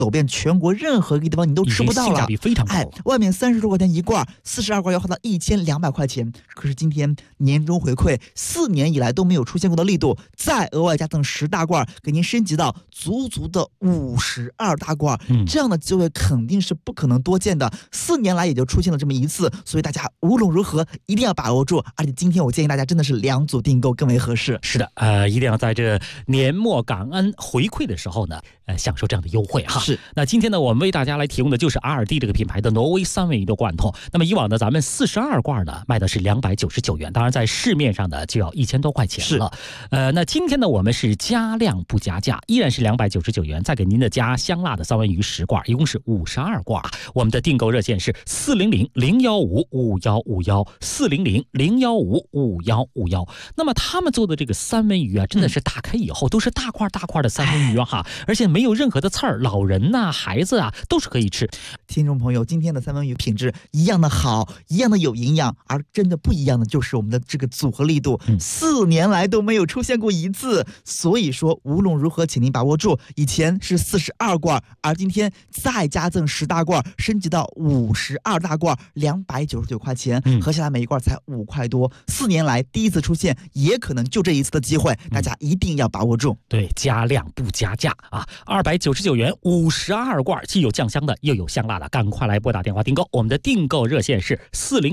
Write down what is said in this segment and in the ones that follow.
走遍全国任何一个地方你都吃不到了， 性价比非常高。 外面30多块钱一罐，42罐要花到1200块钱。可是今天年终回馈4年以来都没有出现过的力度，再额外加赠10大罐，给您升级到足足的52大罐。这样的机会肯定是不可能多见的，4年来也就出现了这么一次，所以大家无论如何一定要把握住。而且今天我建议大家真的是2组订购更为合适。 是的，一定要在这年末感恩回馈的时候呢，享受这样的优惠哈。 是。 那今天呢，我们为大家来提供的就是 RD 这个品牌的挪威3文鱼的罐头。那么以往呢，咱们42罐呢卖的是299元，当然在市面上呢就要1000多块钱了。那今天呢，我们是加量不加价，依然是299元，再给您的加香辣的3文鱼10罐，一共是52罐。我们的订购热线是400-015-5151，400-015-5151。那么他们做的这个3文鱼啊，真的是打开以后都是大块大块的3文鱼哈，而且没有任何的刺儿，老人呐、孩子啊都是可以吃。 听众朋友，今天的3文鱼品质一样的好，一样的有营养，而真的不一样的就是我们的这个组合力度，4年来都没有出现过一次。所以说无论如何请您把握住，以前是42罐，而今天再加赠10大罐，升级到52大罐，299块钱，合下来每一罐才5块多。4年来第一次出现，也可能就这一次的机会，大家一定要把握住。 对，加量不加价啊！299元52罐，既有酱香的，又有香辣的，赶快来拨打电话订购。我们的订购热线是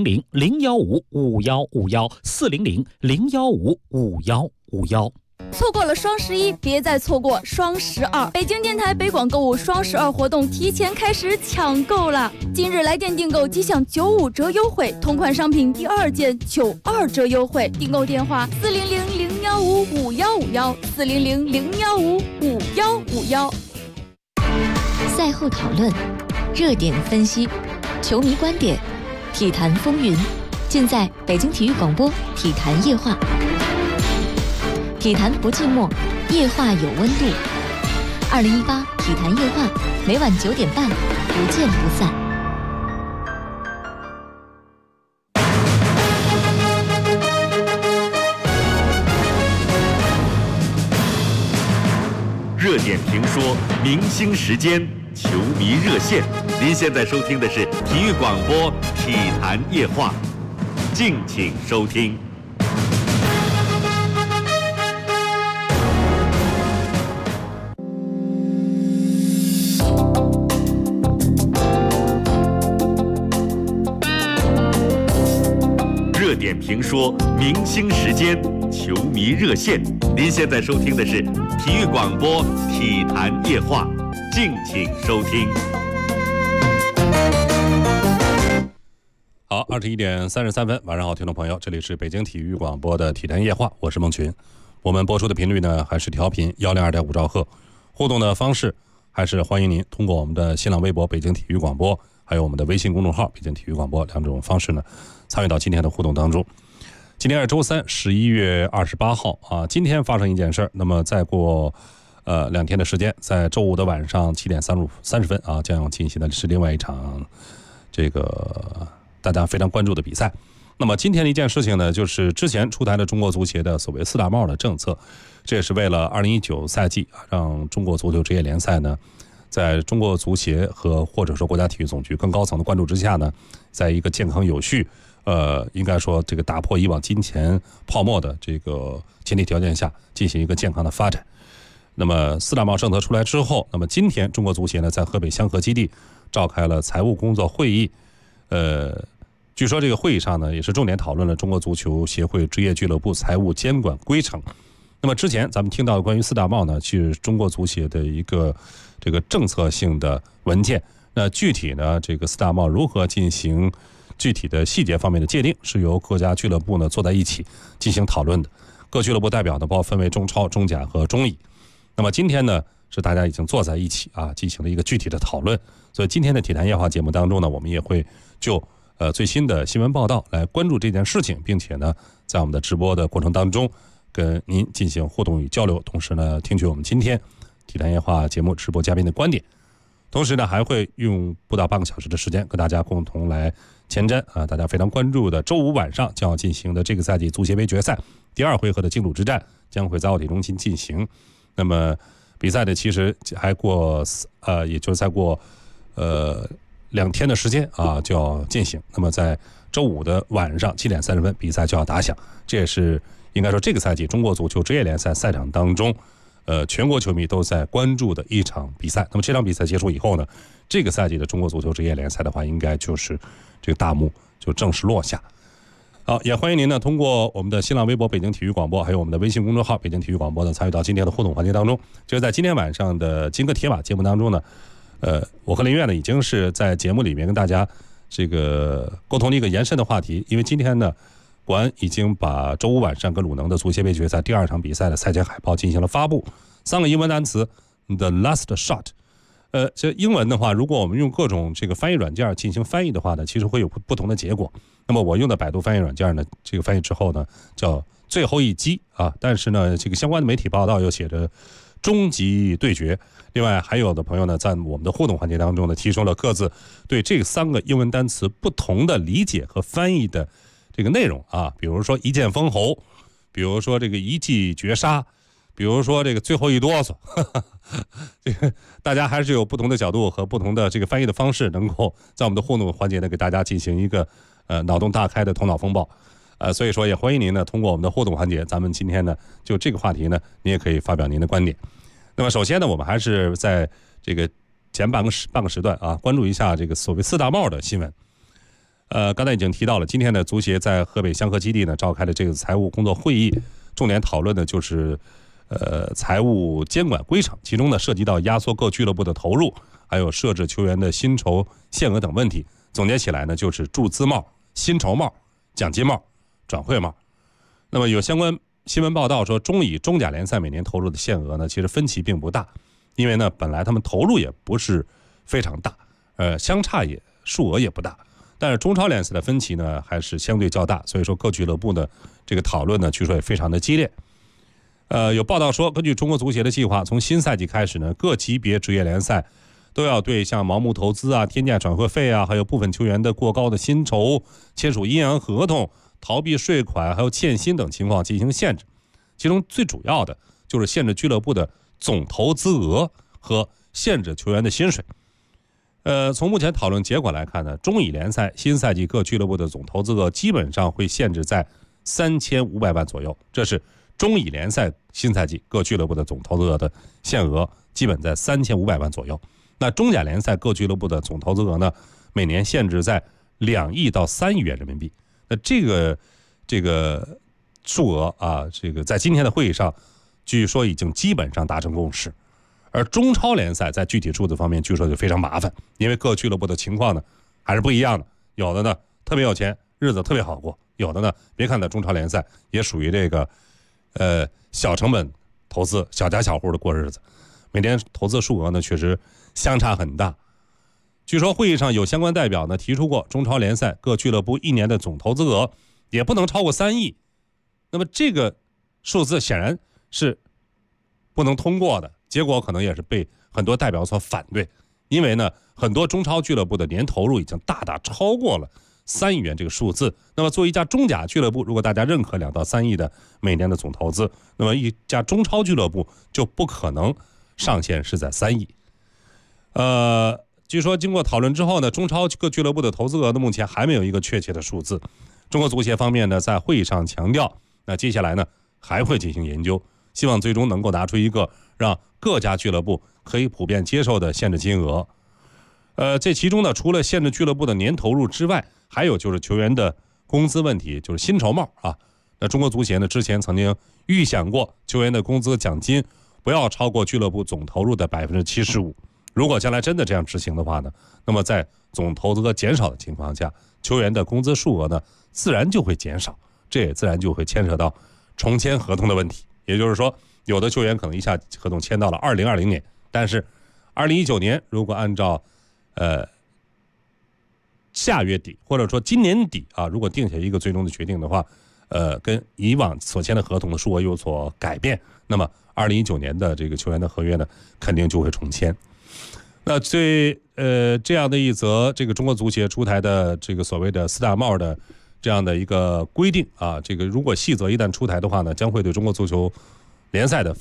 400-015-5151，400-015-5151。 错过了双11，别再错过双12。北京电台北广购物双12活动提前开始抢购了。今日来电订购即享95折优惠，同款商品第2件92折优惠。订购电话400-015-5151，400-015-5151。 赛后讨论，热点分析，球迷观点，体坛风云，尽在北京体育广播体坛夜话。体坛不寂寞，夜话有温度。2018体坛夜话，每晚9点半，不见不散。 热点评说，明星时间，球迷热线。您现在收听的是体育广播体坛夜话，敬请收听。热点评说，明星时间，球迷热线。您现在收听的是体育广播体坛夜话，敬请收听。 好，21点33分，晚上好，听众朋友，这里是北京体育广播的体坛夜话，我是孟群。我们播出的频率呢还是调频102.5兆赫，互动的方式还是欢迎您通过我们的新浪微博北京体育广播，还有我们的微信公众号北京体育广播2种方式呢参与到今天的互动当中。今天是周三，11月28号啊。今天发生一件事儿，那么再过2天的时间，在周五的晚上7点30分啊，将要进行的是另外一场这个大家非常关注的比赛。那么今天的一件事情呢，就是之前出台了中国足协的所谓4大帽的政策，这也是为了2019赛季让中国足球职业联赛呢，在中国足协和或者说国家体育总局更高层的关注之下呢，在一个健康有序应该说这个打破以往金钱泡沫的这个前提条件下进行一个健康的发展。那么4大帽政策出来之后，那么今天中国足协呢在河北香河基地召开了财务工作会议，据说这个会议上呢也是重点讨论了中国足球协会职业俱乐部财务监管规程。那么之前咱们听到的关于4大帽呢，是中国足协的一个这个政策性的文件。那具体呢，这个4大帽如何进行具体的细节方面的界定，是由各家俱乐部呢坐在一起进行讨论的。各俱乐部代表呢，包括分为中超、中甲和中乙。那么今天呢，是大家已经坐在一起啊，进行了一个具体的讨论。所以今天的体坛夜话节目当中呢，我们也会就最新的新闻报道来关注这件事情，并且呢，在我们的直播的过程当中，跟您进行互动与交流，同时呢，听取我们今天体坛夜话节目直播嘉宾的观点。同时呢，还会用不到半个小时的时间跟大家共同来前瞻大家非常关注的周五晚上将要进行的这个赛季足协杯决赛第2回合的竞逐之战，将会在奥体中心进行。那么比赛呢其实还也就是再过2天的时间啊就要进行。那么在周五的晚上7点30分，比赛就要打响。这也是应该说这个赛季中国足球职业联赛赛场当中，全国球迷都在关注的一场比赛。那么这场比赛结束以后呢，这个赛季的中国足球职业联赛的话，应该就是这个大幕就正式落下。好，也欢迎您呢通过我们的新浪微博北京体育广播，还有我们的微信公众号北京体育广播呢，参与到今天的互动环节当中。就是在今天晚上的金戈铁马节目当中呢，我和林苑呢已经是在节目里面跟大家这个沟通了一个延伸的话题。因为今天呢，国安已经把周五晚上跟鲁能的足协杯决赛第2场比赛的赛前海报进行了发布，3个英文单词 The Last Shot。这英文的话，如果我们用各种这个翻译软件进行翻译的话呢，其实会有不同的结果。那么我用的百度翻译软件呢，这个翻译之后呢，叫最后一击啊，但是呢，这个相关的媒体报道又写着终极对决。另外还有的朋友呢，在我们的互动环节当中呢，提出了各自对这3个英文单词不同的理解和翻译的这个内容啊，比如说一剑封喉，比如说这个一击绝杀，比如说这个最后一哆嗦，这个大家还是有不同的角度和不同的这个翻译的方式，能够在我们的互动环节呢，给大家进行一个脑洞大开的头脑风暴。所以说也欢迎您呢通过我们的互动环节，咱们今天呢就这个话题呢，您也可以发表您的观点。那么首先呢，我们还是在这个前半个时段啊，关注一下这个所谓4大帽的新闻。刚才已经提到了，今天的足协在河北香河基地呢召开了这个财务工作会议，重点讨论的就是财务监管规程，其中呢涉及到压缩各俱乐部的投入，还有设置球员的薪酬限额等问题。总结起来呢，就是注资帽、薪酬帽、奖金帽、转会帽。那么有相关新闻报道说，中乙、中甲联赛每年投入的限额呢，其实分歧并不大，因为呢本来他们投入也不是非常大，相差数额也不大。但是中超联赛的分歧呢还是相对较大，所以说各俱乐部的这个讨论呢，据说也非常的激烈。有报道说，根据中国足协的计划，从新赛季开始呢，各级别职业联赛都要对像盲目投资啊、天价转会费啊，还有部分球员的过高的薪酬、签署阴阳合同、逃避税款，还有欠薪等情况进行限制。其中最主要的就是限制俱乐部的总投资额和限制球员的薪水。从目前讨论结果来看呢，中乙联赛新赛季各俱乐部的总投资额基本上会限制在3500万左右，这是中乙联赛新赛季各俱乐部的总投资额的限额基本在3500万左右。那中甲联赛各俱乐部的总投资额呢，每年限制在2亿到3亿元人民币。那这个数额啊，这个在今天的会议上，据说已经基本上达成共识。而中超联赛在具体数字方面，据说就非常麻烦，因为各俱乐部的情况呢还是不一样的。有的呢特别有钱，日子特别好过；有的呢，别看在中超联赛，也属于这个小成本投资、小家小户的过日子，每年投资数额呢确实相差很大。据说会议上有相关代表呢提出过，中超联赛各俱乐部一年的总投资额也不能超过3亿。那么这个数字显然是不能通过的，结果可能也是被很多代表所反对。因为呢，很多中超俱乐部的年投入已经大大超过了3亿元这个数字。那么作为一家中甲俱乐部，如果大家认可2到3亿的每年的总投资，那么一家中超俱乐部就不可能上限是在3亿。据说经过讨论之后呢，中超各俱乐部的投资额呢，目前还没有一个确切的数字。中国足协方面呢，在会议上强调，那接下来呢还会进行研究，希望最终能够拿出一个让各家俱乐部可以普遍接受的限制金额。这其中呢，除了限制俱乐部的年投入之外，还有就是球员的工资问题，就是薪酬帽啊。那中国足协呢，之前曾经预想过球员的工资奖金不要超过俱乐部总投入的75%。如果将来真的这样执行的话呢，那么在总投资额减少的情况下，球员的工资数额呢自然就会减少，这也自然就会牵扯到重签合同的问题。也就是说，有的球员可能一下合同签到了2020年，但是2019年如果按照下月底或者说今年底啊，如果定下一个最终的决定的话，跟以往所签的合同的数额有所改变，那么2019年的这个球员的合约呢，肯定就会重签。那这样的一则这个中国足协出台的这个所谓的4大帽的这样的一个规定啊，这个如果细则一旦出台的话呢，将会对中国足球联赛的发展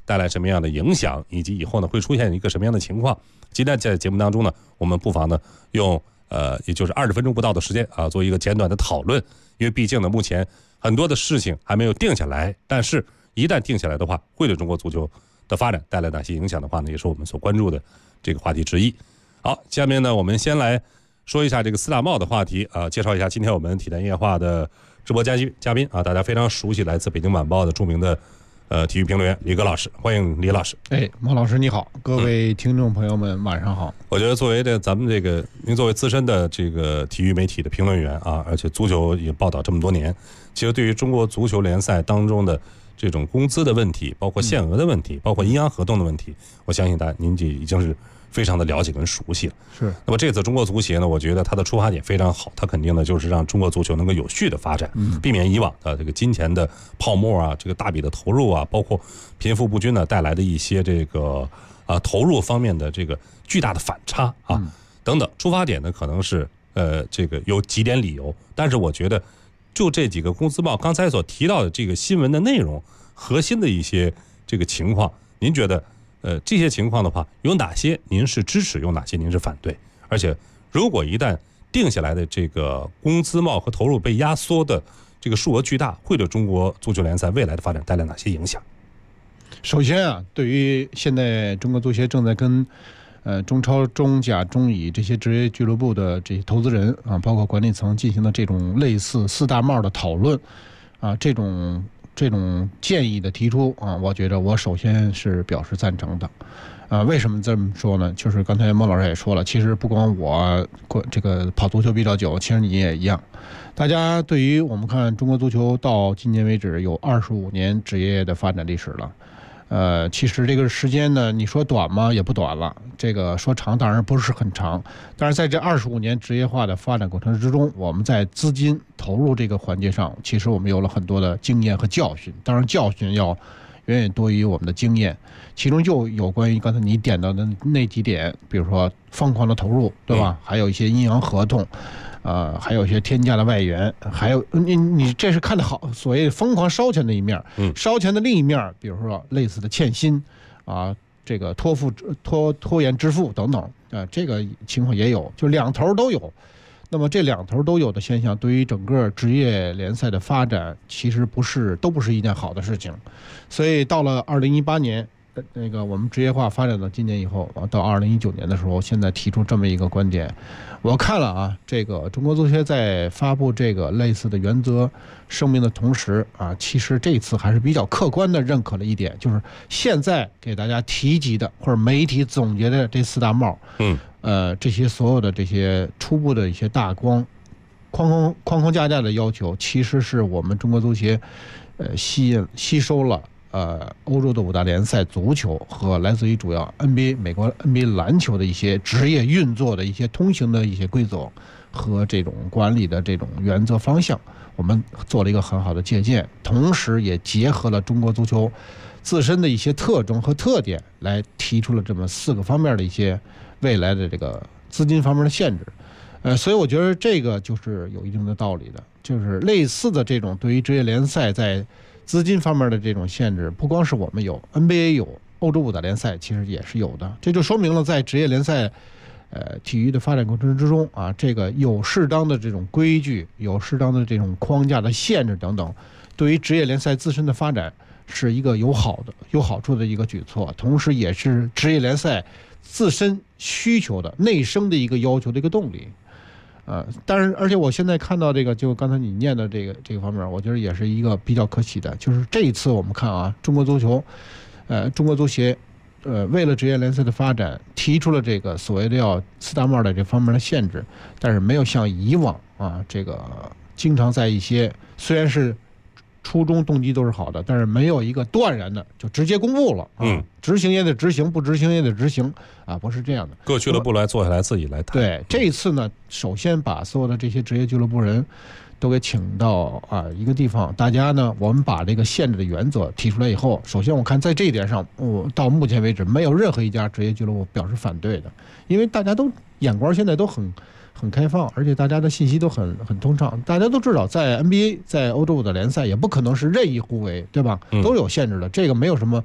带来什么样的影响，以及以后呢会出现一个什么样的情况。今天在节目当中呢，我们不妨呢用也就是20分钟不到的时间啊，做一个简短的讨论。因为毕竟呢，目前很多的事情还没有定下来，但是一旦定下来的话，会对中国足球的发展带来哪些影响的话呢，也是我们所关注的这个话题之一。好，下面呢，我们先来说一下这个4大帽的话题啊，介绍一下今天我们体坛夜话的直播嘉宾啊，大家非常熟悉，来自北京晚报的著名的体育评论员李戈老师，欢迎李老师。 毛老师你好，各位听众朋友们晚上好。 我觉得作为咱们您作为资深的这个体育媒体的评论员啊，而且足球也报道这么多年，其实对于中国足球联赛当中的这种工资的问题，包括限额的问题，包括阴阳合同的问题，我相信您就已经是非常的了解跟熟悉了。 是。 那么这次中国足协呢，我觉得它的出发点非常好，它肯定呢就是让中国足球能够有序的发展，避免以往的这个金钱的泡沫啊，这个大笔的投入啊，包括贫富不均呢带来的一些这个投入方面的这个巨大的反差啊等等。出发点呢可能是这个有几点理由，但是我觉得就这几个工资帽刚才所提到的这个新闻的内容核心的一些这个情况，您觉得这些情况的话，有哪些您是支持，有哪些您是反对？而且，如果一旦定下来的这个工资帽和投入被压缩的这个数额巨大，会对中国足球联赛未来的发展带来哪些影响？ 首先啊，对于现在中国足协正在跟中超、中甲、中乙这些职业俱乐部的这些投资人啊，包括管理层进行的这种类似4大帽的讨论啊，这种建议的提出啊，我觉得我首先是表示赞成的。为什么这么说呢？就是刚才孟老师也说了，其实不光我这个跑足球比较久，其实你也一样。大家对于我们看中国足球到今年为止有25年职业的发展历史了。其实这个时间呢，你说短吗？也不短了。这个说长当然不是很长，但是在这25年职业化的发展过程之中，我们在资金投入这个环节上，其实我们有了很多的经验和教训。当然，教训要远远多于我们的经验。其中就有关于刚才你点到的那几点，比如说疯狂的投入，对吧？还有一些阴阳合同。还有一些天价的外援，还有你这是看得好，所谓疯狂烧钱的一面，烧钱的另一面，比如说类似的欠薪啊，这个拖延支付等等这个情况也有，就两头都有。那么这两头都有的现象，对于整个职业联赛的发展，其实都不是一件好的事情。所以到了2018年。那个我们职业化发展到今年以后，到2019年的时候，现在提出这么一个观点，我看了啊，这个中国足协在发布这个类似的原则声明的同时啊，其实这次还是比较客观的认可了一点，就是现在给大家提及的或者媒体总结的这4大帽，这些所有的这些初步的一些大框架的要求，其实是我们中国足协吸收了。欧洲的5大联赛足球和来自于主要 NBA 美国 NBA 篮球的一些职业运作的一些通行的一些规则和这种管理的这种原则方向，我们做了一个很好的借鉴，同时也结合了中国足球自身的一些特征和特点，来提出了这么4个方面的一些未来的这个资金方面的限制。所以我觉得这个就是有一定的道理的，就是类似的这种对于职业联赛在资金方面的这种限制，不光是我们有 ，NBA 有，欧洲5大联赛其实也是有的。这就说明了在职业联赛，体育的发展过程之中啊，这个有适当的这种规矩，有适当的这种框架的限制等等，对于职业联赛自身的发展是一个有好处的一个举措，同时也是职业联赛自身需求的内生的一个要求的一个动力。但是而且我现在看到这个，就刚才你念的这个方面，我觉得也是一个比较可喜的，就是这一次我们看啊，中国足球，中国足协，为了职业联赛的发展，提出了这个所谓的要4大帽的这方面的限制，但是没有像以往啊，这个经常在一些虽然是初衷动机都是好的，但是没有一个断然的就直接公布了执行也得执行，不执行也得执行啊，不是这样的。 各俱乐部来坐下来自己来谈。 对，这一次呢，首先把所有的这些职业俱乐部人都给请到一个地方，大家呢，我们把这个限制的原则提出来以后，首先我看在这一点上，到目前为止没有任何一家职业俱乐部表示反对的，因为大家都眼光现在都很开放，而且大家的信息都很通畅。大家都知道，在 NBA 在欧洲的联赛也不可能是任意胡为，对吧？都有限制的，这个没有什么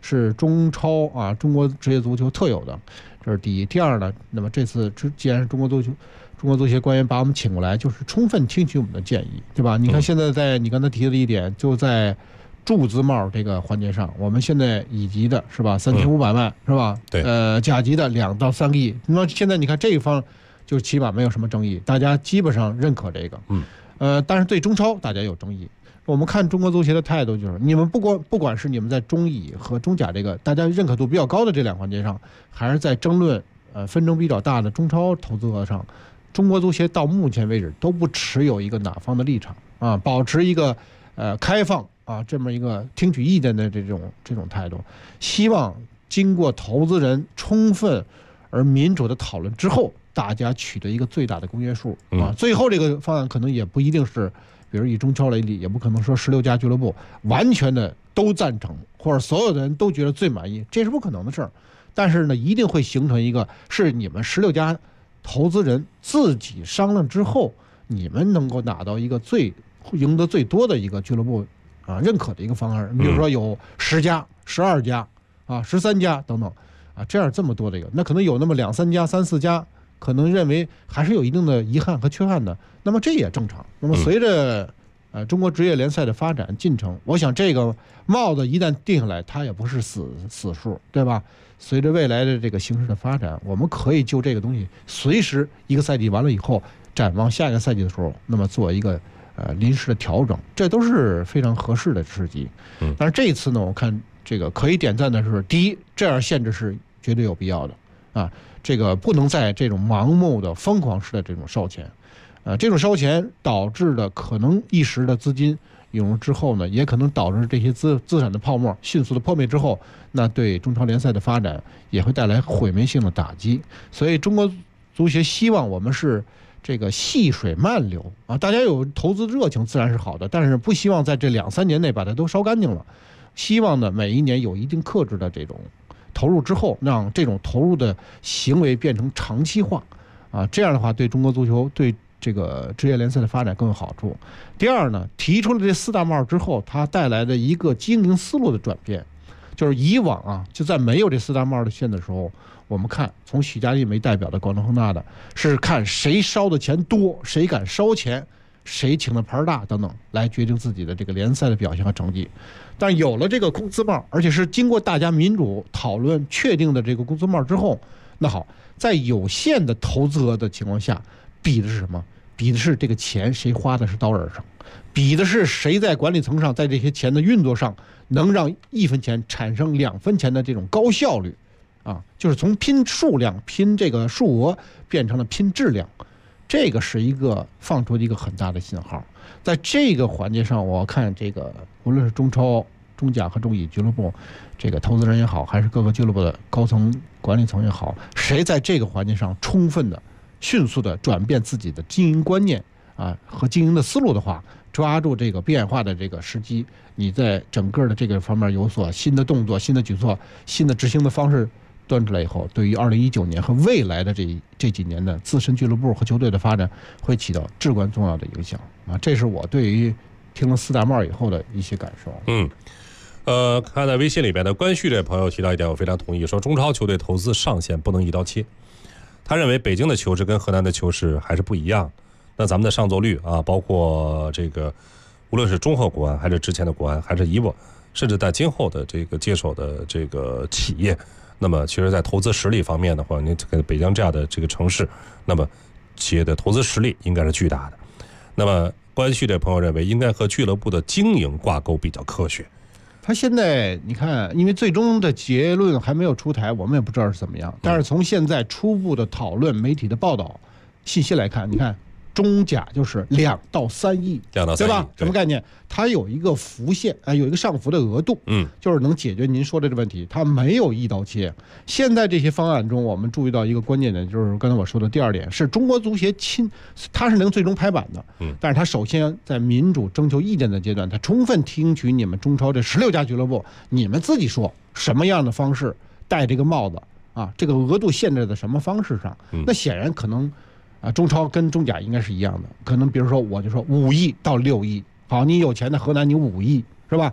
是中超啊中国职业足球特有的，这是第一。第二呢，那么这次既然是中国足协官员把我们请过来，就是充分听取我们的建议，对吧？你看现在在你刚才提的一点，就在注资帽这个环节上，我们现在乙级的是吧，3500万是吧？ 对。 甲级的2到3个亿。那么现在你看这一方，就起码没有什么争议，大家基本上认可这个。但是对中超大家有争议。我们看中国足协的态度就是，你们不管是你们在中乙和中甲这个大家认可度比较高的这两环节上，还是在争论纷争比较大的中超投资额上，中国足协到目前为止都不持有一个哪方的立场啊，保持一个开放啊这么一个听取意见的这种态度，希望经过投资人充分而民主的讨论之后，大家取得一个最大的公约数啊。最后这个方案可能也不一定是，比如以中超为例，也不可能说16家俱乐部完全的都赞成，或者所有的人都觉得最满意，这是不可能的事儿。但是呢，一定会形成一个是你们16家投资人自己商量之后，你们能够拿到一个赢得最多的一个俱乐部啊认可的一个方案。比如说有10家、12家啊、13家等等啊，这么多的一个，那可能有那么2、3家、3、4家可能认为还是有一定的遗憾和缺憾的，那么这也正常。那么随着中国职业联赛的发展进程，我想这个帽子一旦定下来，它也不是死数，对吧？随着未来的这个形势的发展，我们可以就这个东西随时一个赛季完了以后，展望下一个赛季的时候，那么做一个临时的调整，这都是非常合适的时机。但是这一次呢，我看这个可以点赞的是，第一，这样限制是绝对有必要的啊，这个不能在这种盲目的疯狂式的这种烧钱，这种烧钱导致的可能一时的资金涌入之后呢，也可能导致这些资产的泡沫迅速的破灭之后，那对中超联赛的发展也会带来毁灭性的打击。所以中国足协希望我们是这个细水慢流啊，大家有投资热情自然是好的，但是不希望在这2、3年内把它都烧干净了。希望呢每一年有一定克制的这种投入之后，让这种投入的行为变成长期化啊，这样的话对中国足球对这个职业联赛的发展更有好处。第二呢，提出了这4大帽之后，它带来的一个经营思路的转变，就是以往啊，就在没有这4大帽的线的时候，我们看从许家印为代表的广州恒大的是看谁烧的钱多，谁敢烧钱，谁请的牌大等等，来决定自己的这个联赛的表现和成绩。但有了这个工资帽，而且是经过大家民主讨论确定的这个工资帽之后，那好，在有限的投资额的情况下，比的是什么？比的是这个钱谁花的是刀刃上，比的是谁在管理层上，在这些钱的运作上，能让1分钱产生2分钱的这种高效率啊，就是从拼数量、拼这个数额变成了拼质量，这个是一个放出一个很大的信号。在这个环节上，我看这个无论是中超、中甲和中乙俱乐部，这个投资人也好，还是各个俱乐部的高层管理层也好，谁在这个环节上充分的、迅速的转变自己的经营观念啊和经营的思路的话，抓住这个变化的这个时机，你在整个的这个方面有所新的动作、新的举措、新的执行的方式端出来以后，对于2019年和未来的这几年的自身俱乐部和球队的发展会起到至关重要的影响啊！这是我对于听了4大帽以后的一些感受。 看在微信里边的关旭这朋友提到一点，我非常同意，说中超球队投资上限不能一刀切。他认为北京的球市跟河南的球市还是不一样。那咱们的上座率啊，包括这个无论是中赫国安还是之前的国安，还是以往甚至在今后的这个接手的这个企业，那么其实在投资实力方面的话，你跟北京这样的这个城市，那么企业的投资实力应该是巨大的。那么关旭这朋友认为，应该和俱乐部的经营挂钩比较科学。 他现在你看，因为最终的结论还没有出台，我们也不知道是怎么样。但是从现在初步的讨论、媒体的报道信息来看，你看中甲就是2到3亿，对吧？什么概念？它有一个浮现，有一个上浮的额度，就是能解决您说的这个问题。它没有一刀切。现在这些方案中，我们注意到一个关键点，就是刚才我说的第2点，是中国足协它是能最终拍板的，但是它首先在民主征求意见的阶段，它充分听取你们中超这16家俱乐部，你们自己说什么样的方式戴这个帽子啊？这个额度限制在什么方式上？那显然可能。中超跟中甲应该是一样的，可能比如说我就说5亿到6亿，好，你有钱的河南你5亿是吧？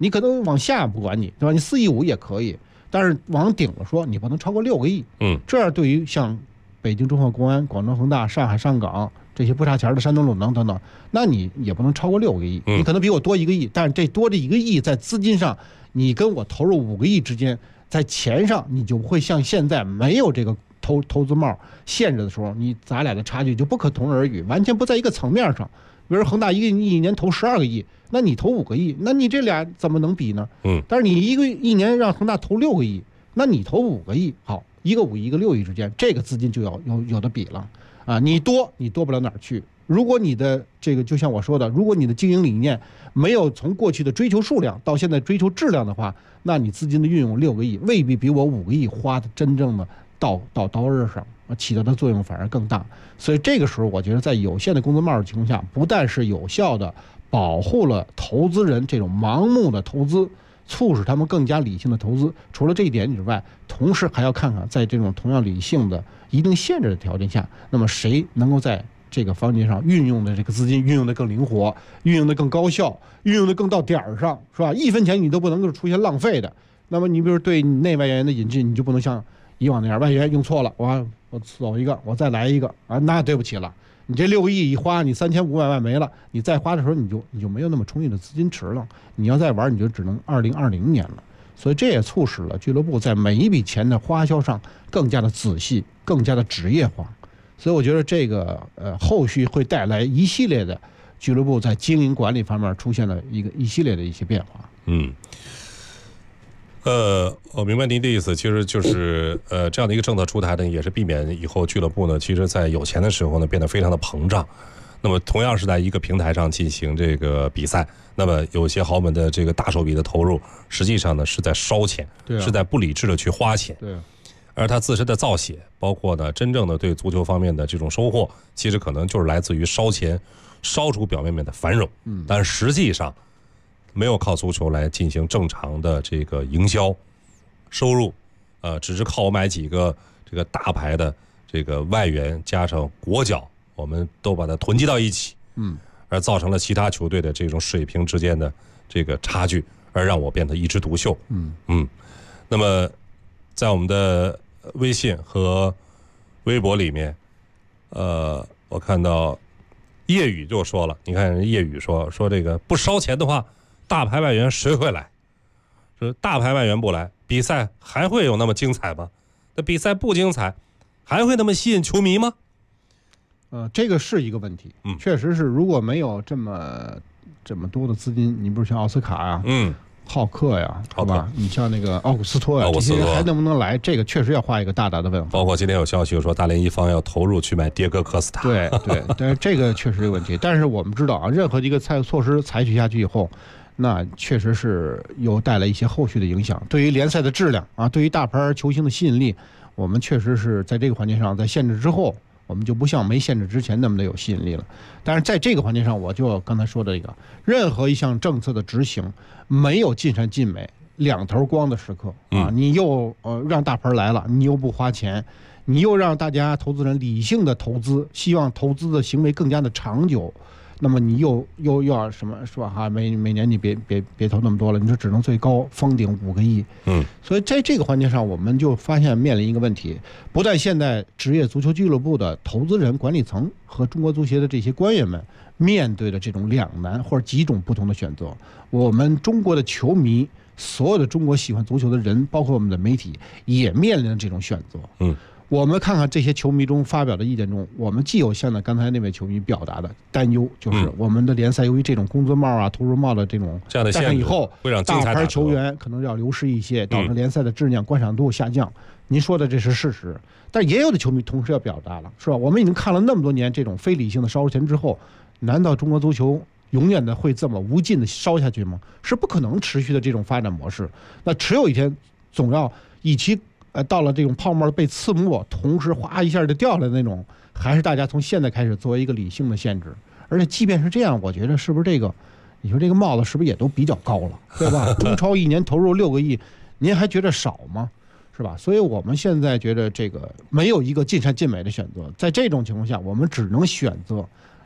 你可能往下不管你，对吧？你4亿5也可以，但是往顶了说，你不能超过6个亿。这样对于像北京中赫公安、广州恒大、上海上港这些不差钱的山东鲁能等等，那你也不能超过6个亿。你可能比我多1个亿，但是这多这1个亿在资金上，你跟我投入5个亿之间，在钱上你就不会像现在没有这个投资帽限制的时候，咱俩的差距就不可同日而语，完全不在一个层面上。比如恒大一年投12个亿，那你投5个亿，那你这俩怎么能比呢？但是你一年让恒大投6个亿，那你投5个亿，好，一个5亿一个6亿之间，这个资金就要有的比了啊！你多不了哪儿去。如果你的这个就像我说的，如果你的经营理念没有从过去的追求数量到现在追求质量的话，那你资金的运用6个亿未必比我5个亿花的真正的到刀刃上起到的作用反而更大。所以这个时候我觉得在有限的工资帽的情况下，不但是有效的保护了投资人这种盲目的投资，促使他们更加理性的投资，除了这一点之外，同时还要看看在这种同样理性的一定限制的条件下，那么谁能够在这个方面上运用的这个资金运用的更灵活，运用的更高效，运用的更到点儿上，是吧？1分钱你都不能够出现浪费的。那么你比如对你内外援的引进，你就不能像以往那样，外援用错了，我走一个，我再来一个啊，那对不起了，你这6个亿一花，你3500万没了，你再花的时候你就没有那么充裕的资金池了，你要再玩你就只能2020年了。所以这也促使了俱乐部在每一笔钱的花销上更加的仔细，更加的职业化。所以我觉得这个后续会带来一系列的俱乐部在经营管理方面出现了一系列的一些变化。 我明白您的意思，其实就是这样的一个政策出台呢，也是避免以后俱乐部呢，其实在有钱的时候呢变得非常的膨胀。那么同样是在一个平台上进行这个比赛，那么有些豪门的这个大手笔的投入，实际上呢是在烧钱，是在不理智的去花钱。 对。 而他自身的造血，包括呢真正的对足球方面的这种收获，其实可能就是来自于烧钱，烧出表面的繁荣。但实际上没有靠足球来进行正常的这个营销收入，只是靠我买几个这个大牌的这个外援加上国脚，我们都把它囤积到一起，而造成了其他球队的这种水平之间的这个差距，而让我变得一枝独秀。那么在我们的微信和微博里面，我看到叶宇就说了，你看叶宇说这个不烧钱的话，大牌外援谁会来？说大牌外援不来，比赛还会有那么精彩吗？那比赛不精彩，还会那么吸引球迷吗？ 这个是一个问题。确实是，如果没有这么多的资金，你比如像奥斯卡呀，浩克呀，好吧，你像那个奥古斯托呀，这些还能不能来？这个确实要画一个大大的问号。 包括今天有消息说，大连一方要投入去买迭戈科斯塔。 对，但是这个确实有问题。但是我们知道啊，任何一个措施采取下去以后，那确实是有带来一些后续的影响，对于联赛的质量啊，对于大牌球星的吸引力，我们确实是在这个环节上，在限制之后，我们就不像没限制之前那么的有吸引力了。但是在这个环节上，我就刚才说的这个，任何一项政策的执行没有尽善尽美、两头光的时刻啊！你又让大牌来了，你又不花钱，你又让大家投资人理性的投资，希望投资的行为更加的长久。那么你又要什么是吧？哈，每年你别投那么多了，你说只能最高封顶5个亿。所以在这个环节上，我们就发现面临一个问题：不但现在职业足球俱乐部的投资人、管理层和中国足协的这些官员们面对的这种两难或者几种不同的选择，我们中国的球迷、所有的中国喜欢足球的人，包括我们的媒体，也面临着这种选择。我们看看这些球迷中发表的意见中，我们既有像刚才那位球迷表达的担忧，就是我们的联赛由于这种工资帽啊、投入帽的这种的限制以后， 会让大牌球员可能要流失一些，导致联赛的质量、观赏度下降。您说的这是事实，但也有的球迷同时要表达了，是吧？我们已经看了那么多年这种非理性的烧钱之后，难道中国足球永远的会这么无尽的烧下去吗？是不可能持续的这种发展模式。那迟有一天，总要以其到了这种泡沫被刺没，同时哗一下就掉了那种，还是大家从现在开始作为一个理性的限制。而且即便是这样，我觉得是不是这个，你说这个帽子是不是也都比较高了，对吧？中超一年投入6个亿，您还觉得少吗？是吧？所以我们现在觉得这个没有一个尽善尽美的选择，在这种情况下，我们只能选择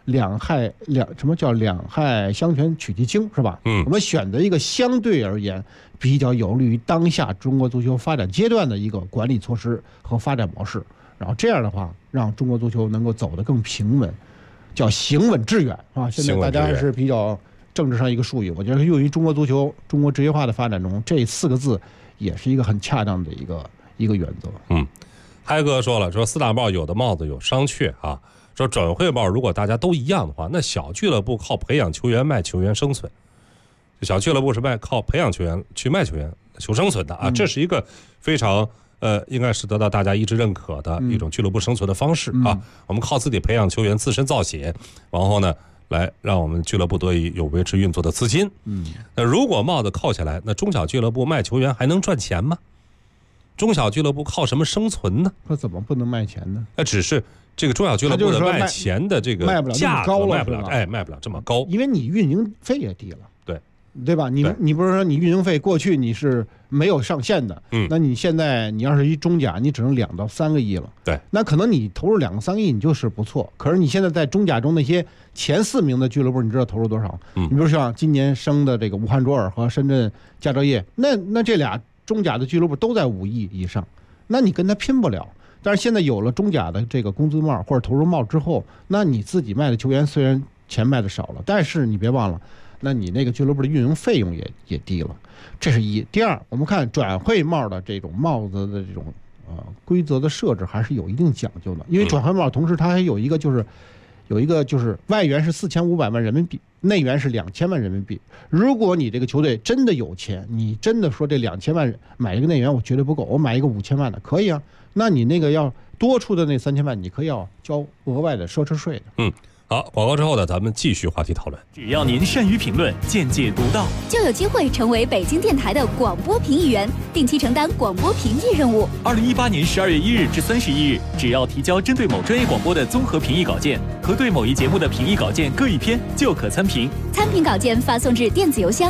两害相权取其轻，是吧？我们选择一个相对而言比较有利于当下中国足球发展阶段的一个管理措施和发展模式，然后这样的话让中国足球能够走得更平稳，叫行稳致远啊。现在大家还是比较政治上一个术语，我觉得用于中国足球、中国职业化的发展中，这4个字也是一个很恰当的一个原则。 嗨哥说了，说4大帽有的帽子有商榷啊，说转会帽如果大家都一样的话，那小俱乐部靠培养球员卖球员生存，小俱乐部是靠培养球员去卖球员求生存的啊，这是一个非常应该是得到大家一致认可的一种俱乐部生存的方式啊。我们靠自己培养球员，自身造血，然后呢来让我们俱乐部得以有维持运作的资金。那如果帽子扣下来，那中小俱乐部卖球员还能赚钱吗？中小俱乐部靠什么生存呢？ 那怎么不能卖钱呢？ 那只是这个中小俱乐部的卖钱的这个价格卖不了这么高， 因为你运营费也低了，对吧？你不是说你运营费过去你是没有上限的，那你现在你要是一中甲，你只能2到3个亿了， 对， 那可能你投入2个3个亿你就是不错，可是你现在在中甲中那些前4名的俱乐部，你知道投入多少？你比如像今年升的这个武汉卓尔和深圳佳兆业，那这俩中甲的俱乐部都在5亿以上，那你跟他拼不了。但是现在有了中甲的这个工资帽或者投入帽之后，那你自己卖的球员虽然钱卖的少了，但是你别忘了，那你那个俱乐部的运营费用也低了，这是一。第二，我们看转会帽的这种帽子的这种规则的设置还是有一定讲究的，因为转会帽同时它还有一个就是外援是4500万人民币，内援是2000万人民币。如果你这个球队真的有钱，你真的说这2000万买一个内援我绝对不够，我买一个5000万的可以啊，那你那个要多出的那3000万你可以要交额外的奢侈税的。 好，广告之后呢，咱们继续话题讨论。 只要您善于评论，见解独到， 就有机会成为北京电台的广播评议员，定期承担广播评议任务。 2018年12月1日至31日，只要提交针对某专业广播的综合评议稿件和对某一节目的评议稿件各1篇，就可参评。 参评稿件发送至电子邮箱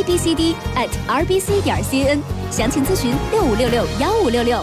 abcd@rbc.cn， 详情咨询65661566。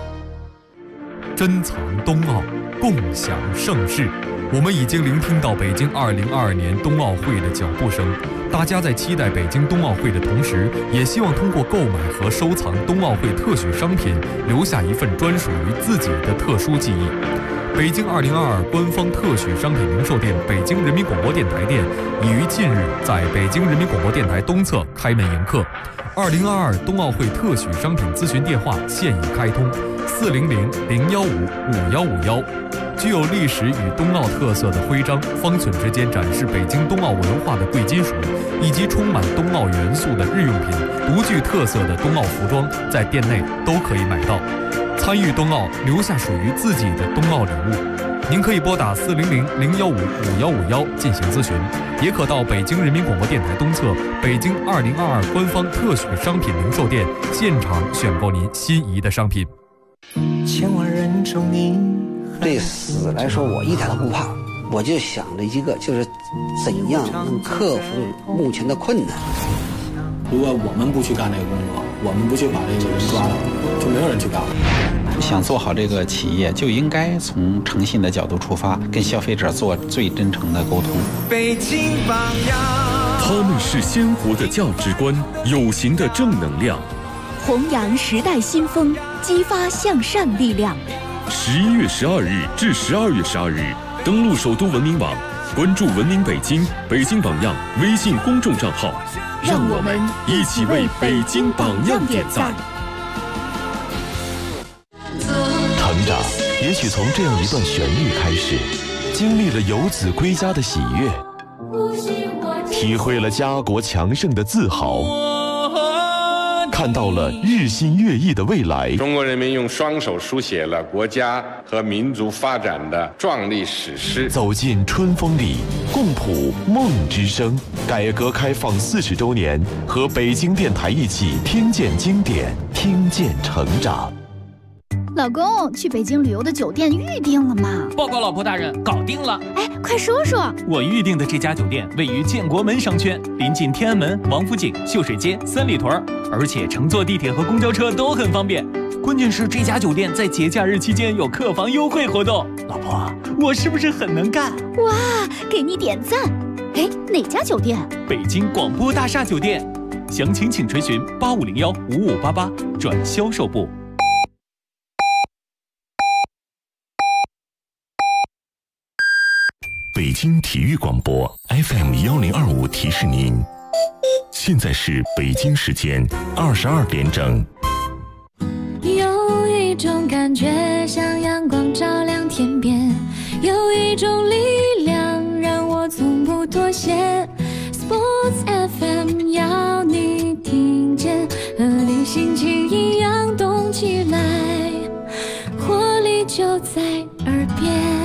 珍藏冬奥，共享盛世。我们已经聆听到北京2022年冬奥会的脚步声，大家在期待北京冬奥会的同时，也希望通过购买和收藏冬奥会特许商品，留下一份专属于自己的特殊记忆。北京2022官方特许商品零售店北京人民广播电台店已于近日在北京人民广播电台东侧开门迎客。2022冬奥会特许商品咨询电话现已开通，400-015-5151。具有历史与冬奥特色的徽章，方寸之间展示北京冬奥文化的贵金属，以及充满冬奥元素的日用品、独具特色的冬奥服装，在店内都可以买到。参与冬奥，留下属于自己的冬奥礼物。您可以拨打400-015-5151进行咨询，也可到北京人民广播电台东侧北京2022官方特许商品零售店现场选购您心仪的商品。 千万人中你对死来说我一点都不怕，我就想着一个，就是怎样能克服目前的困难。 如果我们不去干这个工作，我们不去把这个人抓到，就没有人去干了。 想做好这个企业，就应该从诚信的角度出发，跟消费者做最真诚的沟通。 北京榜样，他们是鲜活的价值观，有形的正能量， 弘扬时代新风，激发向善力量。 11月12日至12月12日，登录首都文明网，关注文明北京、北京榜样微信公众账号，让我们一起为北京榜样点赞。 成长也许从这样一段旋律开始，经历了游子归家的喜悦，体会了家国强盛的自豪，看到了日新月异的未来。 中国人民用双手书写了国家和民族发展的壮丽史诗。 走进春风里，共谱梦之声。改革开放40周年，和北京电台一起听见经典，听见成长。 老公，去北京旅游的酒店预定了吗？ 报告老婆大人，搞定了。 哎，快说说。 我预定的这家酒店位于建国门商圈，临近天安门、王府井、秀水街、三里屯，而且乘坐地铁和公交车都很方便。 关键是这家酒店在节假日期间有客房优惠活动。老婆，我是不是很能干？ 哇，给你点赞！哎，哪家酒店？ 北京广播大厦酒店，详情请垂询8501-5588转销售部。 北京体育广播 FM1025提示您，现在是北京时间22点整。 有一种感觉像阳光照亮天边，有一种力量让我从不妥协。Sports FM 要你听见，和你心情一样动起来，活力就在耳边。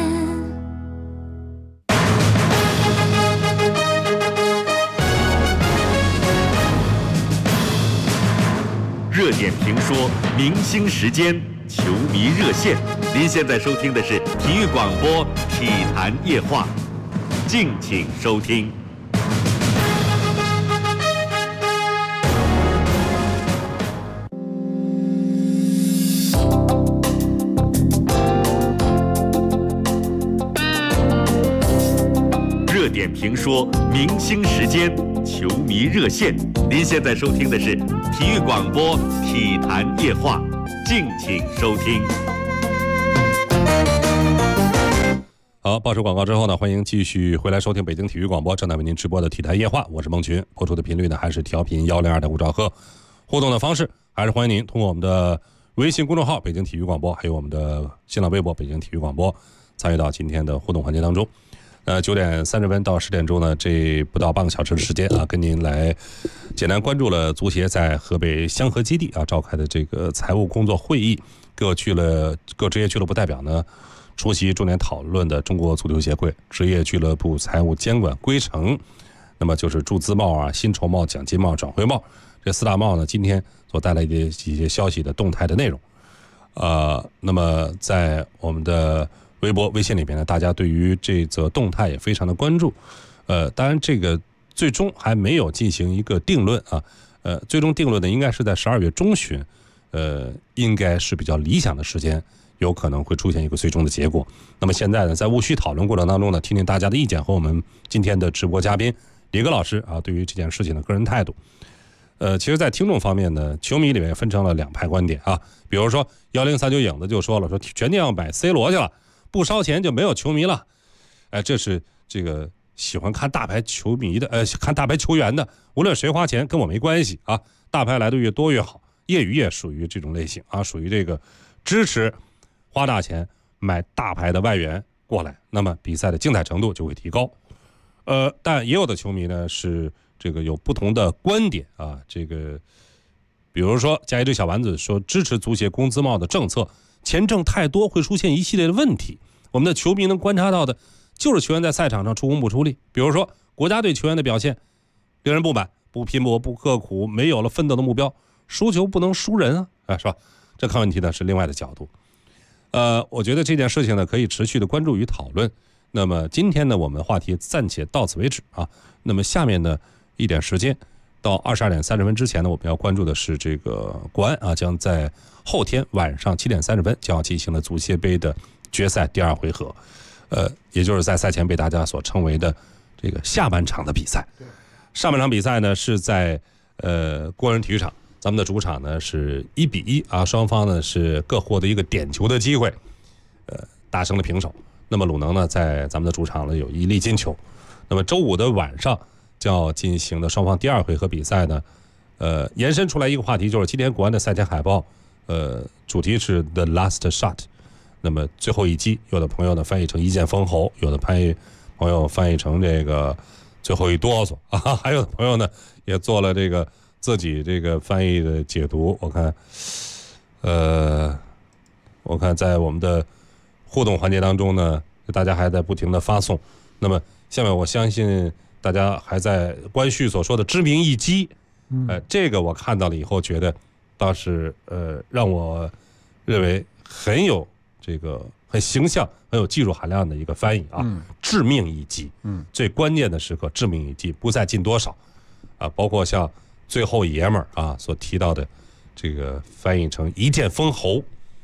热点评说，明星时间，球迷热线。您现在收听的是体育广播体坛夜话，敬请收听。热点评说，明星时间，球迷热线。您现在收听的是体育广播体坛夜话，敬请收听。 好，报时广告之后呢，欢迎继续回来收听北京体育广播正在为您直播的体坛夜话，我是孟群，播出的频率呢还是调频102.5兆赫，互动的方式还是欢迎您通过我们的微信公众号北京体育广播，还有我们的新浪微博北京体育广播参与到今天的互动环节当中。9点30分到10点钟呢，这不到半个小时的时间啊，跟您来简单关注了足协在河北香河基地啊召开的这个财务工作会议，各职业俱乐部代表呢出席重点讨论的中国足球协会职业俱乐部财务监管规程，那么就是注资帽啊、薪酬帽、奖金帽、转会帽这4大帽呢，今天所带来的一些消息的动态的内容。那么在我们的微博、微信里边呢，大家对于这则动态也非常的关注。当然这个最终还没有进行一个定论啊。最终定论呢，应该是在12月中旬，应该是比较理想的时间，有可能会出现一个最终的结果。那么现在呢，在务虚讨论过程当中呢，听听大家的意见和我们今天的直播嘉宾李哥老师啊，对于这件事情的个人态度。其实在听众方面呢，球迷里面分成了2派观点啊。比如说1039影子就说了，说全店要买 C 罗去了，不烧钱就没有球迷了。这是这个喜欢看大牌球迷的看大牌球员的，无论谁花钱跟我没关系啊，大牌来的越多越好。业余也属于这种类型啊，属于这个支持花大钱买大牌的外援过来，那么比赛的精彩程度就会提高。但也有的球迷呢是这个有不同的观点啊，这个比如说加一只小丸子说支持足协工资帽的政策，钱挣太多会出现一系列的问题。我们的球迷能观察到的就是球员在赛场上出工不出力，比如说国家队球员的表现令人不满，不拼搏不刻苦，没有了奋斗的目标，输球不能输人啊，是吧？这看问题呢是另外的角度。我觉得这件事情呢可以持续的关注与讨论。那么今天呢我们话题暂且到此为止啊。那么下面呢一点时间到22点30分之前呢，我们要关注的是这个国安啊将在后天晚上7点30分将要进行的足协杯的决赛第2回合，也就是在赛前被大家所称为的这个下半场的比赛。上半场比赛呢是在工人体育场，咱们的主场呢是1-1啊，双方呢是各获得一个点球的机会，打成了平手。那么鲁能呢在咱们的主场呢有1粒进球。那么周五的晚上将要进行的双方第2回合比赛呢，延伸出来一个话题，就是今天国安的赛前海报，主题是 The Last Shot， 那么最后一击，有的朋友呢翻译成一剑封喉，有的朋友翻译成这个最后一哆嗦啊，还有的朋友呢也做了这个自己这个翻译的解读。我看在我们的互动环节当中呢，大家还在不停的发送。那么下面我相信大家还在关旭所说的知名一击，这个我看到了以后觉得倒是让我认为很有这个很形象、很有技术含量的一个翻译啊，致命一击，最关键的时刻致命一击，不再进多少啊，包括像最后爷们儿啊所提到的这个翻译成一剑封喉，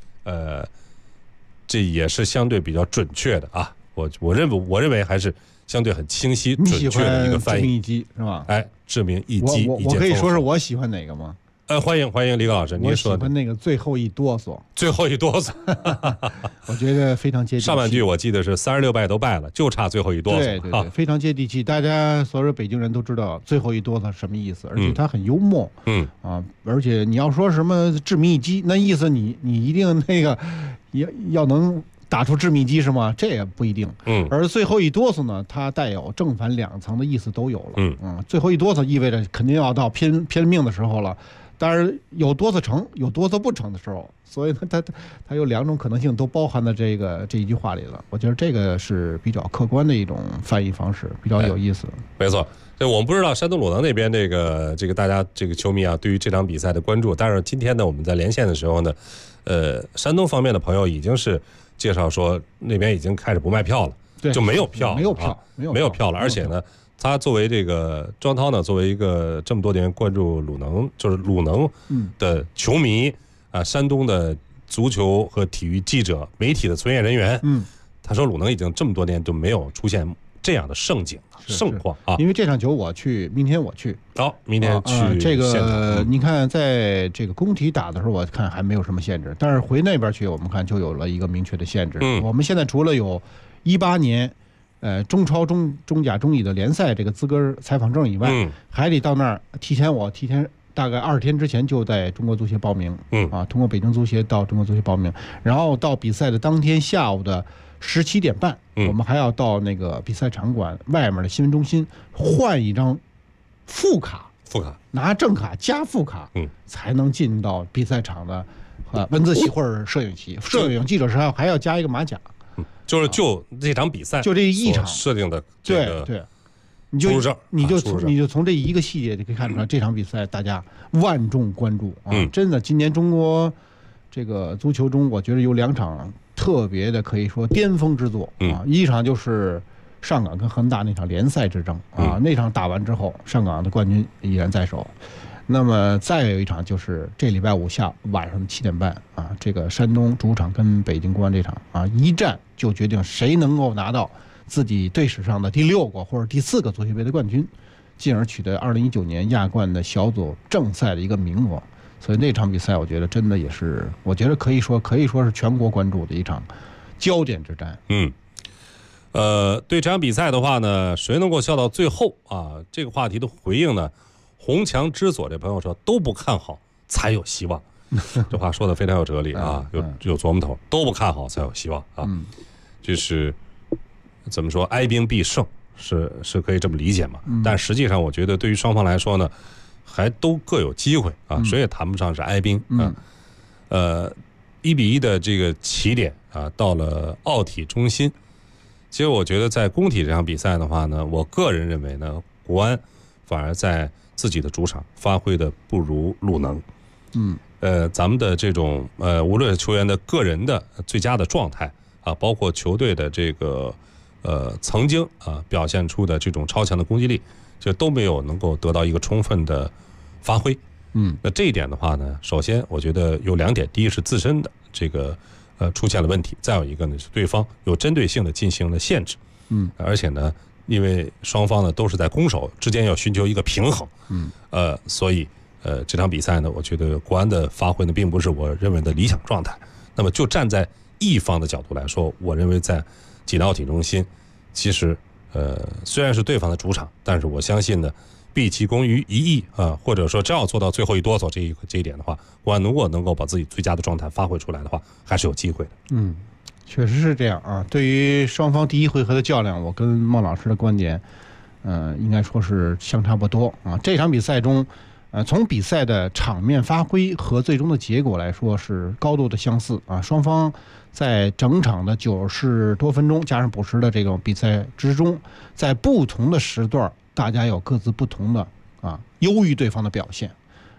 这也是相对比较准确的啊。我认为还是相对很清晰准确的一个翻译。 致命一击是吧？ 哎，致命一击， 我可以说是我喜欢哪个吗？ 欢迎李老师，您说的。 我喜欢那个最后一哆嗦。 最后一哆嗦， 我觉得非常接地气。 上半句我记得是36拜都拜了，就差最后一哆嗦。 对，非常接地气。大家所有北京人都知道最后一哆嗦什么意思，而且它很幽默。而且你要说什么致命一击，那意思你一定那个要能打出致命击是吗？这也不一定。而最后一哆嗦呢，它带有正反两层的意思都有了。最后一哆嗦意味着肯定要到拼命的时候了。当然有哆嗦成，有哆嗦不成的时候，所以呢，它有两种可能性都包含在这一句话里了。我觉得这个是比较客观的一种翻译方式，比较有意思。 没错，我们不知道山东鲁能那边这个大家这个球迷啊，对于这场比赛的关注。但是今天呢，我们在连线的时候呢，山东方面的朋友已经是介绍说那边已经开始不卖票了， 对， 就没有票， 没有票了，而且呢。他作为这个庄涛呢，作为一个这么多年关注鲁能，就是鲁能的球迷啊，山东的足球和体育记者、媒体的从业人员，他说鲁能已经这么多年都没有出现这样的盛景、盛况啊。 因为这场球我去，明天我去。 明天去这个你看，在这个工体打的时候，我看还没有什么限制，但是回那边去，我们看就有了一个明确的限制。我们现在除了有18年。中超、中甲、中乙的联赛这个资格采访证以外，还得到那儿提前大概20天之前就在中国足协报名，通过北京足协到中国足协报名，然后到比赛的当天下午的17点半，我们还要到那个比赛场馆外面的新闻中心换一张副卡，拿正卡加副卡，才能进到比赛场的文字席或者摄影席，摄影记者是还要加一个马甲。 就这场比赛， 就这一场设定的这个对，你就从这一个细节就可以看出来，这场比赛大家万众关注啊！真的，今年中国这个足球中，我觉得有2场特别的可以说巅峰之作啊！一场就是上港跟恒大那场联赛之争啊，那场打完之后，上港的冠军依然在手。那么再有一场就是这礼拜5晚上7点半啊，这个山东主场跟北京国安这场啊，一战就决定谁能够拿到自己队史上的第6个或者第4个足协杯的冠军，进而取得2019年亚冠的小组正赛的一个名额。所以那场比赛，我觉得真的也是，我觉得可以说是全国关注的一场焦点之战。 对这场比赛的话呢，谁能够笑到最后啊？这个话题的回应呢？红墙之左这朋友说都不看好才有希望，这话说的非常有哲理啊，有琢磨头，都不看好才有希望啊。就是怎么说，哀兵必胜是可以这么理解嘛？但实际上我觉得对于双方来说呢，还都各有机会啊，谁也谈不上是哀兵啊。1-1的这个起点啊，到了奥体中心。其实我觉得在工体这场比赛的话呢，我个人认为呢，国安反而在自己的主场发挥的不如鲁能。咱们的这种无论球员的个人的最佳的状态啊，包括球队的这个曾经表现出的这种超强的攻击力，就都没有能够得到一个充分的发挥。那这一点的话呢，首先我觉得有2点，第一是自身的这个出现了问题，再有一个呢是对方有针对性的进行了限制。而且呢，因为双方呢都是在攻守之间要寻求一个平衡，所以这场比赛呢，我觉得国安的发挥呢并不是我认为的理想状态。那么就站在一方的角度来说，我认为在济南奥体中心，其实虽然是对方的主场，但是我相信呢，毕其功于一役啊，或者说真要做到最后一哆嗦这一点的话，国安如果能够把自己最佳的状态发挥出来的话，还是有机会的。 确实是这样啊。对于双方第一回合的较量，我跟孟老师的观点，应该说是相差不多啊。这场比赛中，从比赛的场面发挥和最终的结果来说是高度的相似啊。双方在整场的90多分钟加上补时的这种比赛之中，在不同的时段，大家有各自不同的优于对方的表现。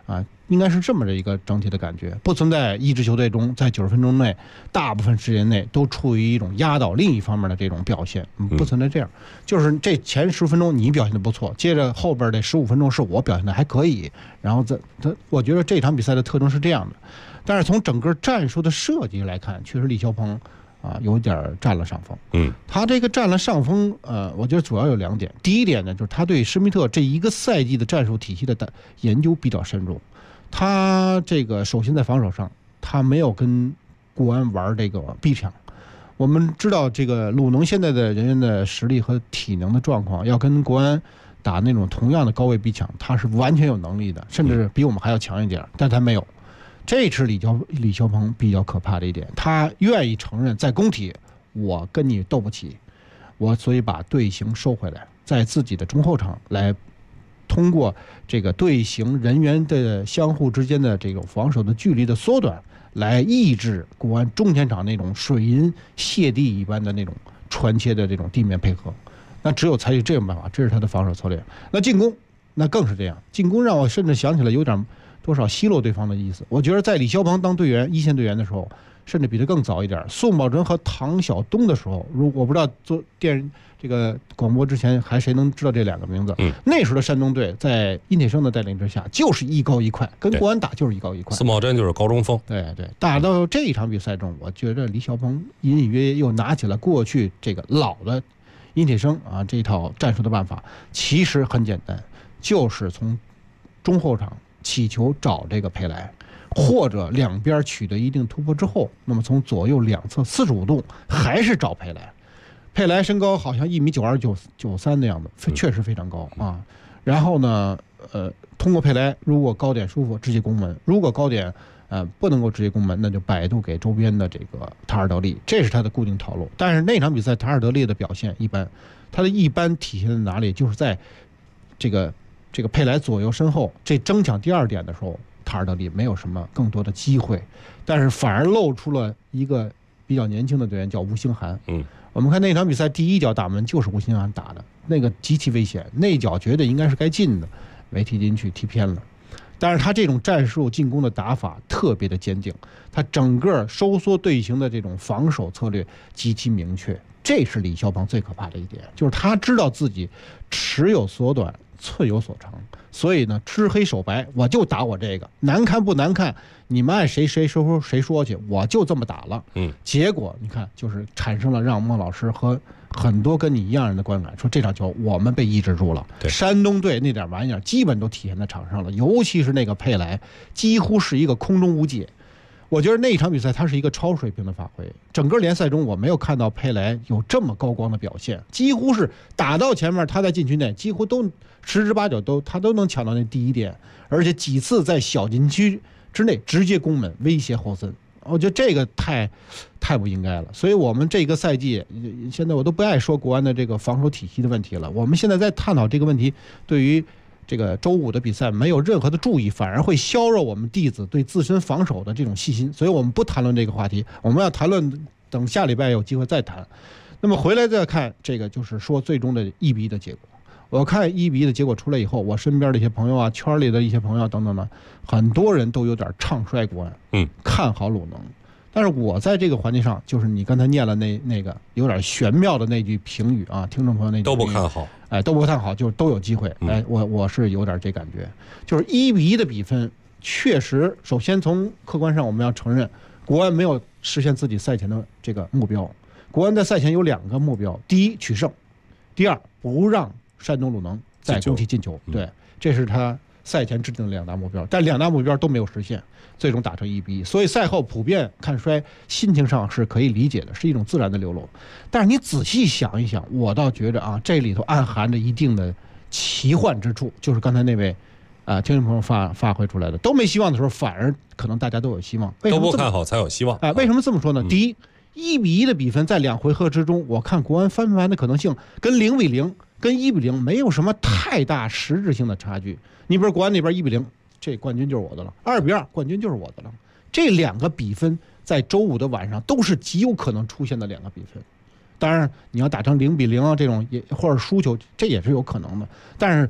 应该是这么的一个整体的感觉，不存在一支球队中在90分钟内大部分时间内都处于一种压倒另一方面的这种表现，不存在这样。就是这前10分钟你表现的不错，接着后边的15分钟是我表现的还可以，然后我觉得这场比赛的特征是这样的。但是从整个战术的设计来看，确实李霄鹏有点占了上风。他这个占了上风，我觉得主要有2点。第一点呢，就是他对施密特这一个赛季的战术体系的研究比较深入。他这个首先在防守上，他没有跟国安玩这个逼抢。我们知道这个鲁能现在的人员的实力和体能的状况，要跟国安打那种同样的高位逼抢，他是完全有能力的，甚至比我们还要强一点，但他没有。这是李霄鹏比较可怕的一点，他愿意承认在工体我跟你斗不起，所以把队形收回来，在自己的中后场来通过这个队形人员的相互之间的这种防守的距离的缩短，来抑制国安中前场那种水银泻地一般的那种传切的这种地面配合。那只有采取这种办法，这是他的防守策略。那进攻那更是这样，进攻让我甚至想起来有点多少奚落对方的意思。我觉得在李霄鹏当队员一线队员的时候，甚至比他更早一点。宋宝珍和唐晓东的时候，我不知道做这个广播之前还谁能知道这2个名字？那时候的山东队在殷铁生的带领之下，就是一高一快，跟国安打就是一高一快。 宋宝珍就是高中锋。 对，打到这一场比赛中，我觉得李霄鹏隐隐约约又拿起了过去这个老的殷铁生这一套战术的办法，其实很简单，就是从中后场起球找这个佩莱，或者两边取得一定突破之后，那么从左右两侧45度还是找佩莱。佩莱身高好像1.92、93的样子，确实非常高啊。然后呢，通过佩莱，如果高点舒服，直接攻门；如果高点不能够直接攻门，那就摆渡给周边的这个塔尔德利，这是他的固定套路。但是那场比赛塔尔德利的表现一般，他的一般体现在哪里？就是在这个佩莱左右身后这争抢第2点的时候，塔尔德利没有什么更多的机会，但是反而露出了一个比较年轻的队员，叫吴兴涵。我们看那场比赛第1脚打门就是吴兴涵打的，那个极其危险，那脚绝对应该是该进的，没踢进去，踢偏了。但是他这种战术进攻的打法特别的坚定，他整个收缩队形的这种防守策略极其明确，这是李霄鹏最可怕的一点，就是他知道自己尺有所短，寸有所长，所以呢，知黑守白，我就打我这个，难看不难看，你们爱谁说去，我就这么打了。结果你看，就是产生了让孟老师和很多跟你一样人的观感，说这场球我们被抑制住了。山东队那点玩意儿基本都体现在场上了，尤其是那个佩莱，几乎是一个空中无解。我觉得那一场比赛他是一个超水平的发挥，整个联赛中我没有看到佩莱有这么高光的表现，几乎是打到前面他在禁区内几乎都10之8九他都能抢到那第1点，而且几次在小禁区之内直接攻门威胁霍森。我觉得这个太不应该了，所以我们这个赛季现在我都不爱说国安的这个防守体系的问题了，我们现在在探讨这个问题，对于这个周5的比赛没有任何的注意，反而会削弱我们弟子对自身防守的这种细心，所以我们不谈论这个话题，我们要谈论等下礼拜有机会再谈。那么回来再看这个，就是说最终的1-1的结果。我看1-1的结果出来以后，我身边的一些朋友圈里的一些朋友等等呢，很多人都有点唱衰国安，看好鲁能。但是我在这个环节上，就是你刚才念了那个有点玄妙的那句评语听众朋友那句都不看好， 都不看好，就是都有机会。我是有点这感觉，就是1-1的比分确实，首先从客观上我们要承认，国安没有实现自己赛前的这个目标。国安在赛前有2个目标：第一，取胜；第二，不让山东鲁能在工体进球。对，这是他赛前制定的2大目标，但2大目标都没有实现，最终打成1-1。所以赛后普遍看衰，心情上是可以理解的，是一种自然的流露。但是你仔细想一想，我倒觉着这里头暗含着一定的奇幻之处，就是刚才那位听众朋友发挥出来的，都没希望的时候，反而可能大家都有希望。 都不看好才有希望。 为什么这么说呢？第一，1-1的比分在2回合之中，我看国安翻盘的可能性跟0-0跟1-0没有什么太大实质性的差距。你比如国安那边1-0，这冠军就是我的了；2-2，冠军就是我的了。这2个比分在周5的晚上都是极有可能出现的2个比分。当然，你要打成0-0这种或者输球，这也是有可能的。但是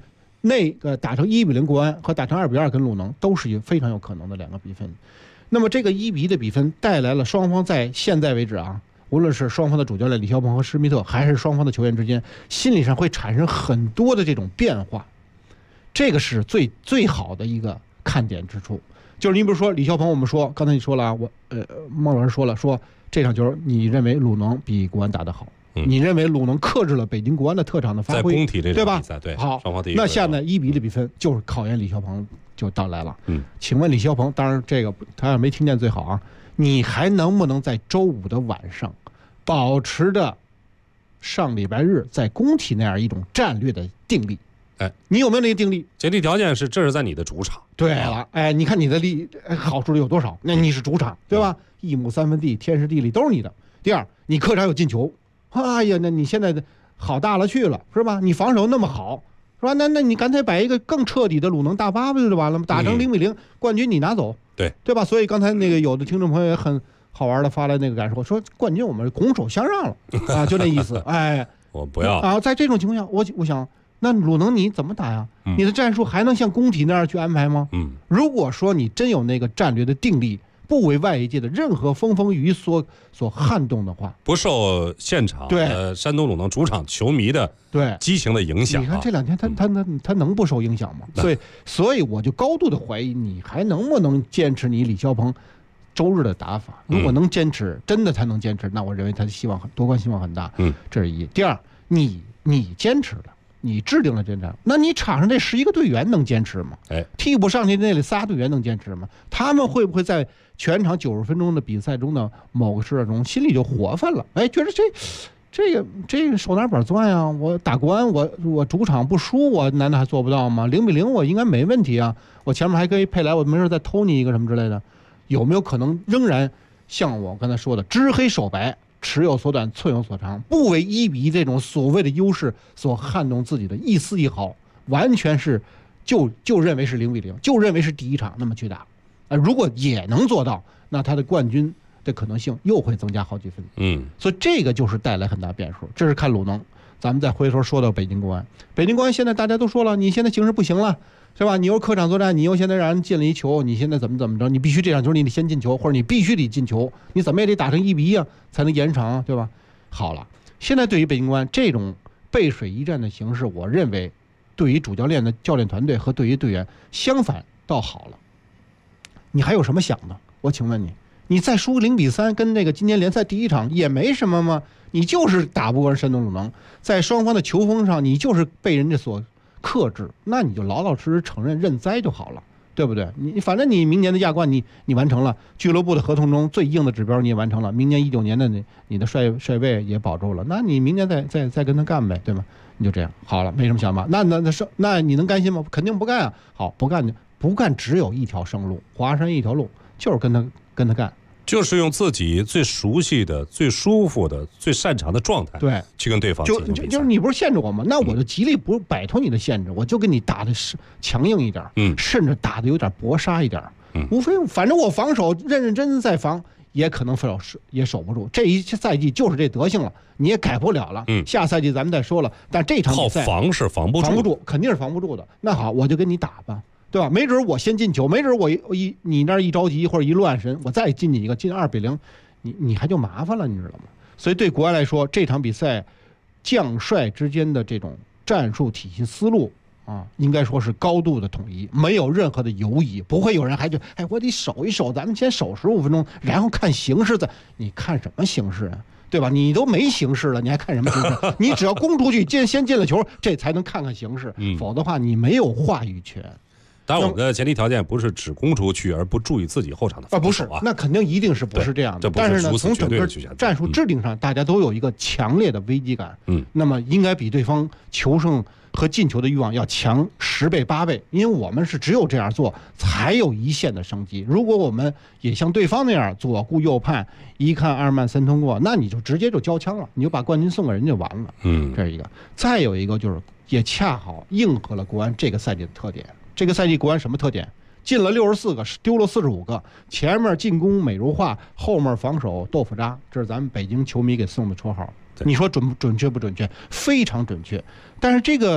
那个打成1-0国安和打成2-2跟鲁能都是非常有可能的2个比分。那么这个1-1的比分带来了双方在现在为止啊，无论是双方的主教练李霄鹏和施密特，还是双方的球员之间，心理上会产生很多的这种变化。这个是最好的一个看点之处。就是你比如说李霄鹏，我们说刚才你说了啊，孟老师说了，说这场球你认为鲁能比国安打得好，你认为鲁能克制了北京国安的特长的发挥， 在工体这场比赛， 对吧？好， 双方那现在1-1的比分就是考验李霄鹏就到来了。请问李霄鹏，当然这个他要没听见最好啊，你还能不能在周5的晚上保持着上礼拜日在工体那样一种战略的定力？你有没有那个定力？ 前提条件是这是在你的主场。 对了，你看你的好处有多少？那你是主场，对吧？1亩3分地，天时地利都是你的。第二，你客场有进球，哎呀，那你现在的好大了去了，是吧？你防守那么好，是吧？那你干脆摆一个更彻底的鲁能大巴不就完了吗？打成0-0，冠军你拿走，对吧？所以刚才那个有的听众朋友也很好玩的发来那个感受，说冠军我们拱手相让了啊，就那意思。 我不要啊！在这种情况下，我想。那鲁能你怎么打呀？你的战术还能像工体那样去安排吗？如果说你真有那个战略的定力，不为外界的任何风风雨雨所撼动的话， 不受现场山东鲁能主场球迷的激情的影响。 你看这2天他能不受影响吗？所以我就高度的怀疑你还能不能坚持你李霄鹏周日的打法。如果能坚持，真的才能坚持，那我认为他的夺冠希望很大。这是一。第二，你坚持了。你制定了这战，那你场上这11个队员能坚持吗？替补上去那里3队员能坚持吗？他们会不会在全场90分钟的比赛中的某个时段中心里就活泛了？觉得这个手拿板钻呀！我打国安，我主场不输，我难道还做不到吗？0-0我应该没问题啊！我前面还可以佩莱，我没事再偷你一个什么之类的，有没有可能仍然像我刚才说的知黑守白？尺有所短，寸有所长，不为1-1这种所谓的优势所撼动自己的一丝一毫，完全是就认为是0-0，就认为是第一场那么去打。如果也能做到，那他的冠军的可能性又会增加好几分。所以这个就是带来很大变数。这是看鲁能。咱们再回头说到北京国安，北京国安现在大家都说了，你现在形势不行了，是吧？你又客场作战，你又现在让人进了一球，你现在怎么着？你必须这场球你得先进球，或者你必须得进球，你怎么也得打成1-1啊，才能延长，对吧？好了，现在对于北京国安这种背水一战的形式，我认为对于主教练的教练团队和对于队员相反倒好了。你还有什么想的？我请问你再输0-3，跟那个今年联赛第一场也没什么吗？你就是打不过人山东鲁能，在双方的球风上你就是被人家所克制，那你就老老实实承认认栽就好了，对不对？你反正你明年的亚冠你完成了，俱乐部的合同中最硬的指标你也完成了，明年19年的你的帅位也保住了，那你明年再跟他干呗，对吗？你就这样好了，没什么想法。那你能甘心吗？肯定不干啊。好，不干只有一条生路，华山一条路，就是跟他干。 就是用自己最熟悉的、最舒服的、最擅长的状态，去跟对方进行比赛。 就是你不是限制我吗？那我就极力不摆脱你的限制，我就跟你打的强硬一点，甚至打的有点搏杀一点，无非反正我防守认真在防，也可能也守不住。这一赛季就是这德行了，你也改不了了。下赛季咱们再说了，但这场比赛靠防是防不住， 肯定是防不住的。那好，我就跟你打吧。对吧？没准我先进球，没准我你那一着急或者一乱神，我再进你一个，进2-0，你还就麻烦了，你知道吗？所以对国安来说，这场比赛将帅之间的这种战术体系思路啊，应该说是高度的统一，没有任何的犹疑，不会有人还就我得守一守，咱们先守15分钟，然后看形势再。你看什么形势啊？对吧？你都没形势了，你还看什么形势？你只要攻出去，先进了球，这才能看看形势，否则的话你没有话语权。 当然，我们的前提条件不是只攻出去而不注意自己后场的防守不是，那肯定一定是不是这样的。但是呢，从整个战术制定上，大家都有一个强烈的危机感。那么应该比对方求胜和进球的欲望要强10倍8倍，因为我们是只有这样做才有一线的生机。如果我们也像对方那样左顾右盼，一看2慢3通过，那你就直接就交枪了，你就把冠军送给人就完了。这是一个。再有一个就是，也恰好应和了国安这个赛季的特点。这个赛季国安什么特点？进了64个，丢了45个，前面进攻美如画，后面防守豆腐渣，这是咱们北京球迷给送的绰号。你说准确不准确？非常准确。但是这个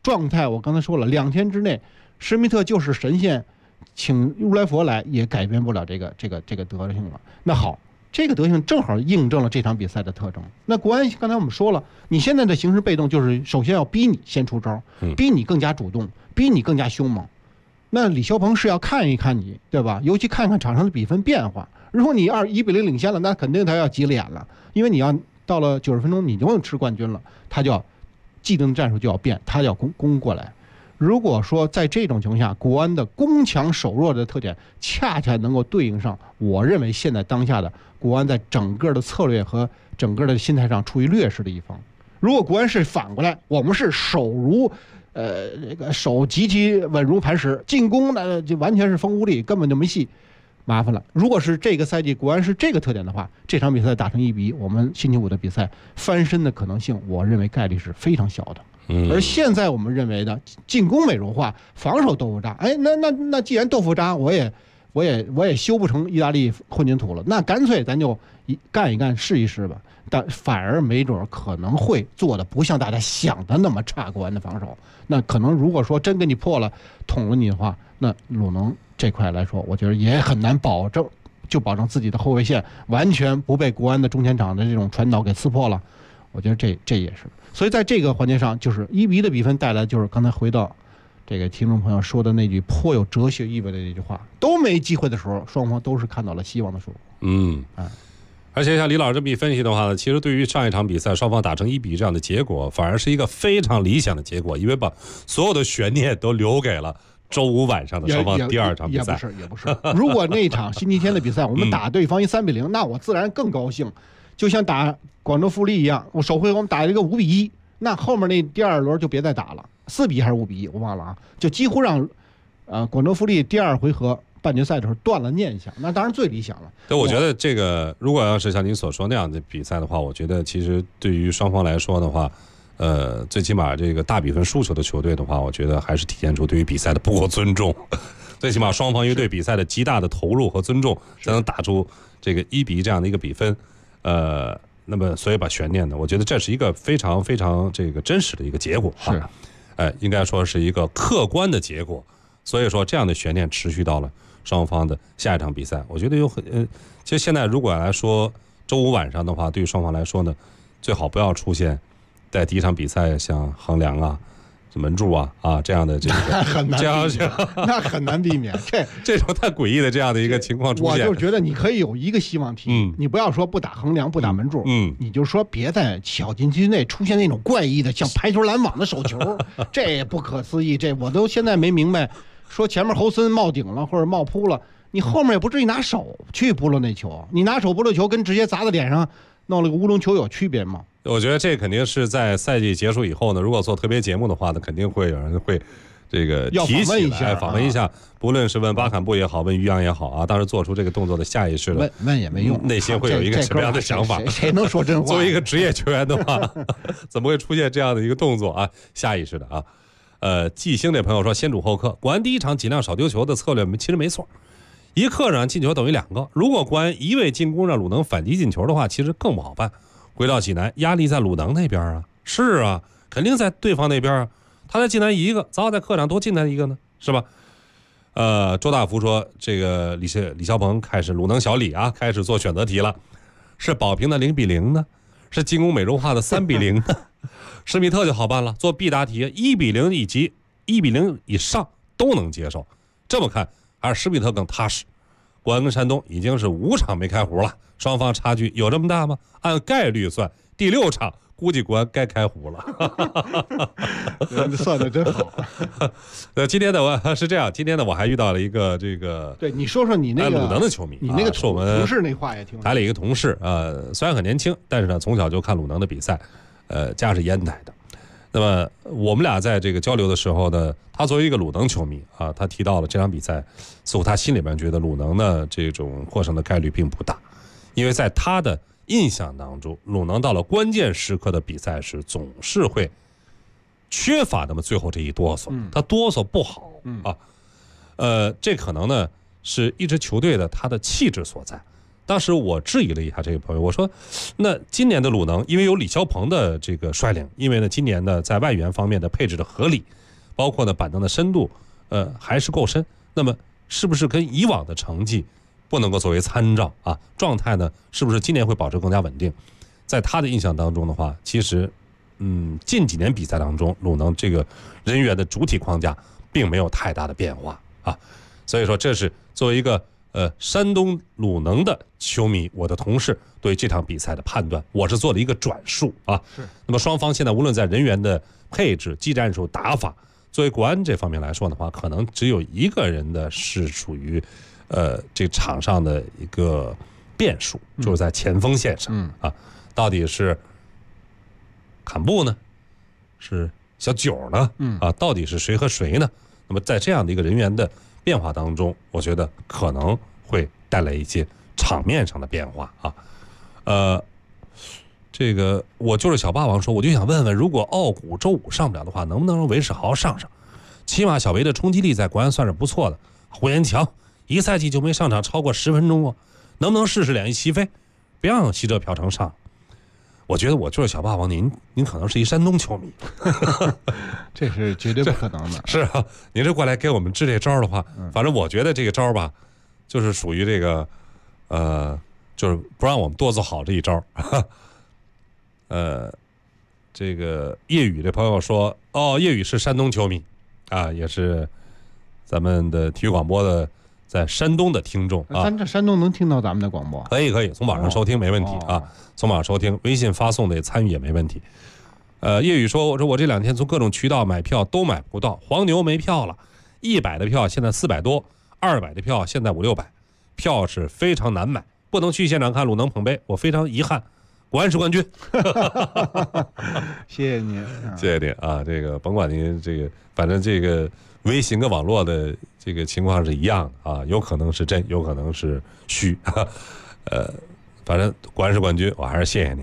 状态，我刚才说了，2天之内，施密特就是神仙，请如来佛来也改变不了这个德行了。那好，这个德行正好印证了这场比赛的特征。那国安刚才我们说了，你现在的形势被动，就是首先要逼你先出招，逼你更加主动，逼你更加凶猛。那李霄鹏是要看一看你，对吧？尤其看看场上的比分变化。如果你1-0领先了，那肯定他要急了眼了，因为你要到了90分钟，你就能吃冠军了，他就要既定的战术就要变，他要攻过来。如果说在这种情况下，国安的攻强守弱的特点恰恰能够对应上，我认为现在当下的国安在整个的策略和整个的心态上处于劣势的一方。如果国安是反过来，我们是手极其稳如磐石，进攻呢就完全是风无力，根本就没戏，麻烦了。如果是这个赛季国安是这个特点的话，这场比赛打成1-1，我们星期五的比赛翻身的可能性，我认为概率是非常小的。而现在我们认为的进攻美容化，防守豆腐渣，哎，那既然豆腐渣，我也修不成意大利混凝土了，那干脆咱就干一干试一试吧。但反而没准可能会做的不像大家想的那么差，国安的防守。那可能如果说真给你破了捅了你的话，那鲁能这块来说，我觉得也很难保证自己的后卫线完全不被国安的中前场的这种传导给刺破了。我觉得这也是。所以在这个环节上，就是1-1的比分带来，就是刚才回到这个听众朋友说的那句颇有哲学意味的那句话，都没机会的时候，双方都是看到了希望的时候。 而且像李老师这么一分析的话呢，其实对于上一场比赛双方打成1-1这样的结果，反而是一个非常理想的结果，因为把所有的悬念都留给了周五晚上的双方第2场比赛。 也不是。如果那场星期天的比赛我们打对方3-0，那我自然更高兴，就像打广州富力一样，我首回合我们打一个5-1，那后面那第2轮就别再打了，4-1还是5-1我忘了啊，就几乎让广州富力第2回合半决赛的时候断了念想，那当然最理想了。 对，我觉得这个如果要是像您所说那样的比赛的话，我觉得其实对于双方来说的话，最起码这个大比分输球的球队的话，我觉得还是体现出对于比赛的不够尊重。最起码双方因为对比赛的极大的投入和尊重，才能打出这个1-1这样的一个比分。那么所以把悬念呢，我觉得这是一个非常非常这个真实的一个结果啊，应该说是一个客观的结果。所以说这样的悬念持续到了双方的下一场比赛，我觉得其实现在如果来说周五晚上的话，对于双方来说呢，最好不要出现在第一场比赛像横梁啊、门柱啊这样的这个那很难避免这种太诡异的这样的一个情况出现。 我就觉得你可以有一个希望题，你不要说不打横梁不打门柱，你就说别在小禁区内出现那种怪异的像排球拦网的手球，这不可思议，这我都现在没明白。说前面侯森冒顶了或者冒扑了，你后面也不至于拿手去扑了那球，你拿手扑了球跟直接砸在脸上弄了个乌龙球有区别吗？ 我觉得这肯定是在赛季结束以后呢，如果做特别节目的话呢，肯定会有人会这个提起来访问一下，不论是问巴坎布也好，问于洋也好啊，当时做出这个动作的下意识的问也没用， 内心会有一个什么样的想法？ 谁能说真话？ 作为一个职业球员的话，怎么会出现这样的一个动作啊？下意识的啊。季星这朋友说先主后客，国安第一场尽量少丢球的策略其实没错，一客场进球等于2个，如果国安一味进攻让鲁能反击进球的话，其实更不好办。回到济南，压力在鲁能那边啊，是啊，肯定在对方那边啊，他在济南一个，早在客场多进来一个呢，是吧？周大福说这个李霄鹏开始鲁能小李啊，开始做选择题了，是保平的0-0呢，是进攻美洲化的3-0呢？施密特就好办了，做必答题，1-0以及1-0以上都能接受。这么看，还是施密特更踏实。国安跟山东已经是5场没开胡了，双方差距有这么大吗？按概率算，第6场估计国安该开胡了。 算的真好。 今天的我是这样，今天呢我还遇到了一个这个， 对你说说你那个鲁能的球迷， 你那个是我们同事那话也挺好。 来了一个同事，虽然很年轻，但是呢从小就看鲁能的比赛。家是烟台的，那么我们俩在这个交流的时候呢，他作为一个鲁能球迷啊，他提到了这场比赛，似乎他心里边觉得鲁能的这种获胜的概率并不大，因为在他的印象当中，鲁能到了关键时刻的比赛时总是会缺乏那么最后这一哆嗦，他哆嗦不好啊，这可能呢是一支球队的他的气质所在， 当时我质疑了一下这个朋友，我说，那今年的鲁能因为有李霄鹏的这个率领，因为呢今年呢在外援方面的配置的合理，包括呢板凳的深度，还是够深，那么是不是跟以往的成绩不能够作为参照啊？状态呢是不是今年会保持更加稳定？在他的印象当中的话，其实近几年比赛当中，鲁能这个人员的主体框架并没有太大的变化啊，所以说这是作为一个山东鲁能的球迷，我的同事对这场比赛的判断，我是做了一个转述啊。是。那么双方现在无论在人员的配置、技战术、打法，作为国安这方面来说的话，可能只有一个人的是属于这场上的一个变数，就是在前锋线上啊，到底是坎布呢，是小九呢？啊，到底是谁和谁呢？那么在这样的一个人员的变化当中，我觉得可能会带来一些场面上的变化啊。这个我就是小霸王说，我就想问问，如果奥古周五上不了的话，能不能让韦世豪上？起码小维的冲击力在国安算是不错的。胡延强一赛季就没上场超过10分钟啊，能不能试试两翼齐飞，别让西浙朴成上？我觉得我就是小霸王，您可能是一山东球迷， 这是绝对不可能的。 是啊，您这过来给我们支这招的话，反正我觉得这个招吧，就是属于这个，就是不让我们多做好这一招。这个叶宇这朋友说，叶宇是山东球迷啊，也是咱们的体育广播的在山东的听众啊。 咱这山东能听到咱们的广播？ 可以，从网上收听没问题啊。从网上收听，微信发送的参与也没问题。叶宇说，我这2天从各种渠道买票都买不到，黄牛没票了，100的票现在400多，200的票现在500-600，票是非常难买，不能去现场看鲁能捧杯，我非常遗憾。国安是冠军。 谢谢您， 谢谢您啊！这个甭管您这个，反正这个微信跟网络的这个情况是一样的啊，有可能是真，有可能是虚。反正国安是冠军，我还是谢谢您。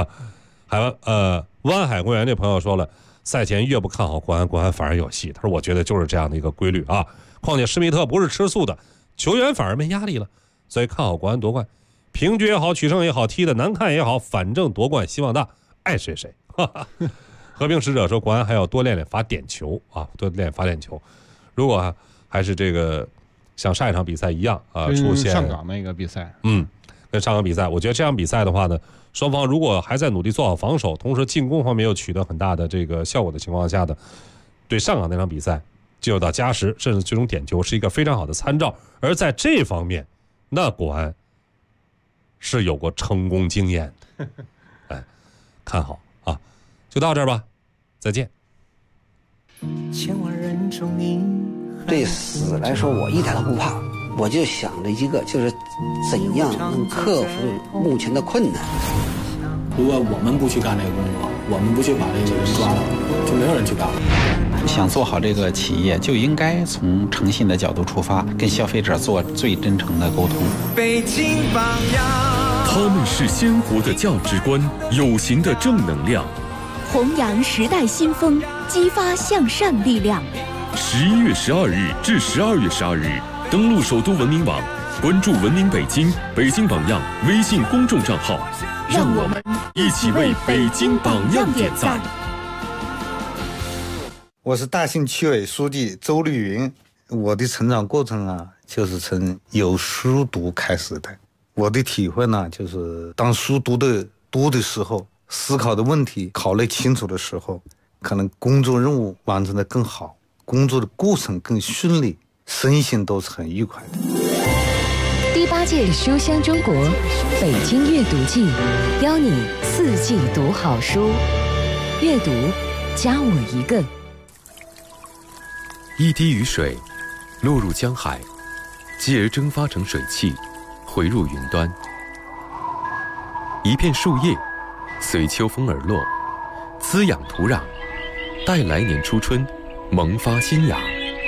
湾海公园这朋友说了，赛前越不看好国安反而有戏。他说，我觉得就是这样的一个规律啊。况且施密特不是吃素的，球员反而没压力了，所以看好国安夺冠。平局也好，取胜也好，踢得难看也好，反正夺冠希望大，爱谁谁。和平使者说，国安还要多练练罚点球啊，多练罚点球。如果还是这个像上一场比赛一样啊，出现上港那个比赛， 跟上港比赛，我觉得这场比赛的话呢，双方如果还在努力做好防守，同时进攻方面又取得很大的这个效果的情况下的，对上港那场比赛进入到加时甚至最终点球是一个非常好的参照。而在这方面，那国安是有过成功经验的。看好啊，就到这儿吧，再见。 对死来说，我一点都不怕，我就想着一个，就是怎样能克服目前的困难。 如果我们不去干这个工作，我们不去把这个人抓到，就没有人去干了。 想做好这个企业，就应该从诚信的角度出发，跟消费者做最真诚的沟通。 北京榜样，他们是鲜活的价值观，有形的正能量， 弘扬时代新风，激发向善力量。 11月12日至12月12日，登录首都文明网，关注文明北京、北京榜样微信公众账号， 让我们一起为北京榜样点赞。 我是大兴区委书记周绿云，我的成长过程啊，就是从有书读开始的。我的体会呢，就是当书读的多的时候，思考的问题考虑清楚的时候，可能工作任务完成的更好，工作的过程更顺利，身心都是很愉快的。 第8届书香中国北京阅读季，邀你4季读好书，阅读加我一个。 一滴雨水落入江海，继而蒸发成水汽，回入云端。一片树叶随秋风而落，滋养土壤，待来年初春萌发新芽。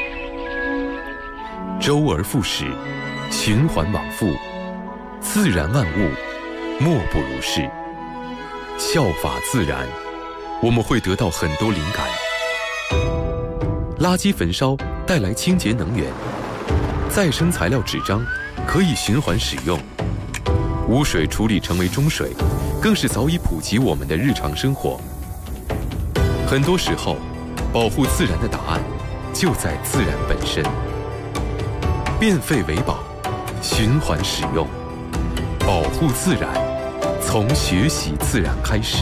周而复始，循环往复，自然万物莫不如是。效法自然，我们会得到很多灵感。垃圾焚烧带来清洁能源，再生材料纸张可以循环使用， 污水处理成为中水，更是早已普及我们的日常生活。很多时候，保护自然的答案就在自然本身。变废为宝，循环使用，保护自然，从学习自然开始。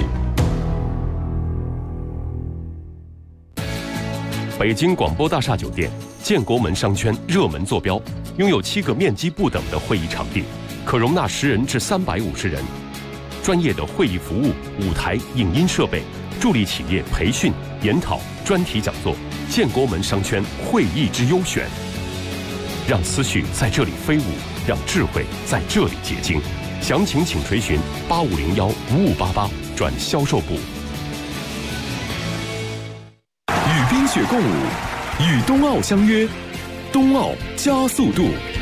北京广播大厦酒店建国门商圈热门坐标，拥有7个面积不等的会议场地，可容纳10人至350人。专业的会议服务、舞台、影音设备，助力企业培训、研讨、专题讲座。建国门商圈会议之优选，让思绪在这里飞舞，让智慧在这里结晶。详情请垂询8501-5588转销售部。 与冰雪共舞，与冬奥相约，冬奥加速度。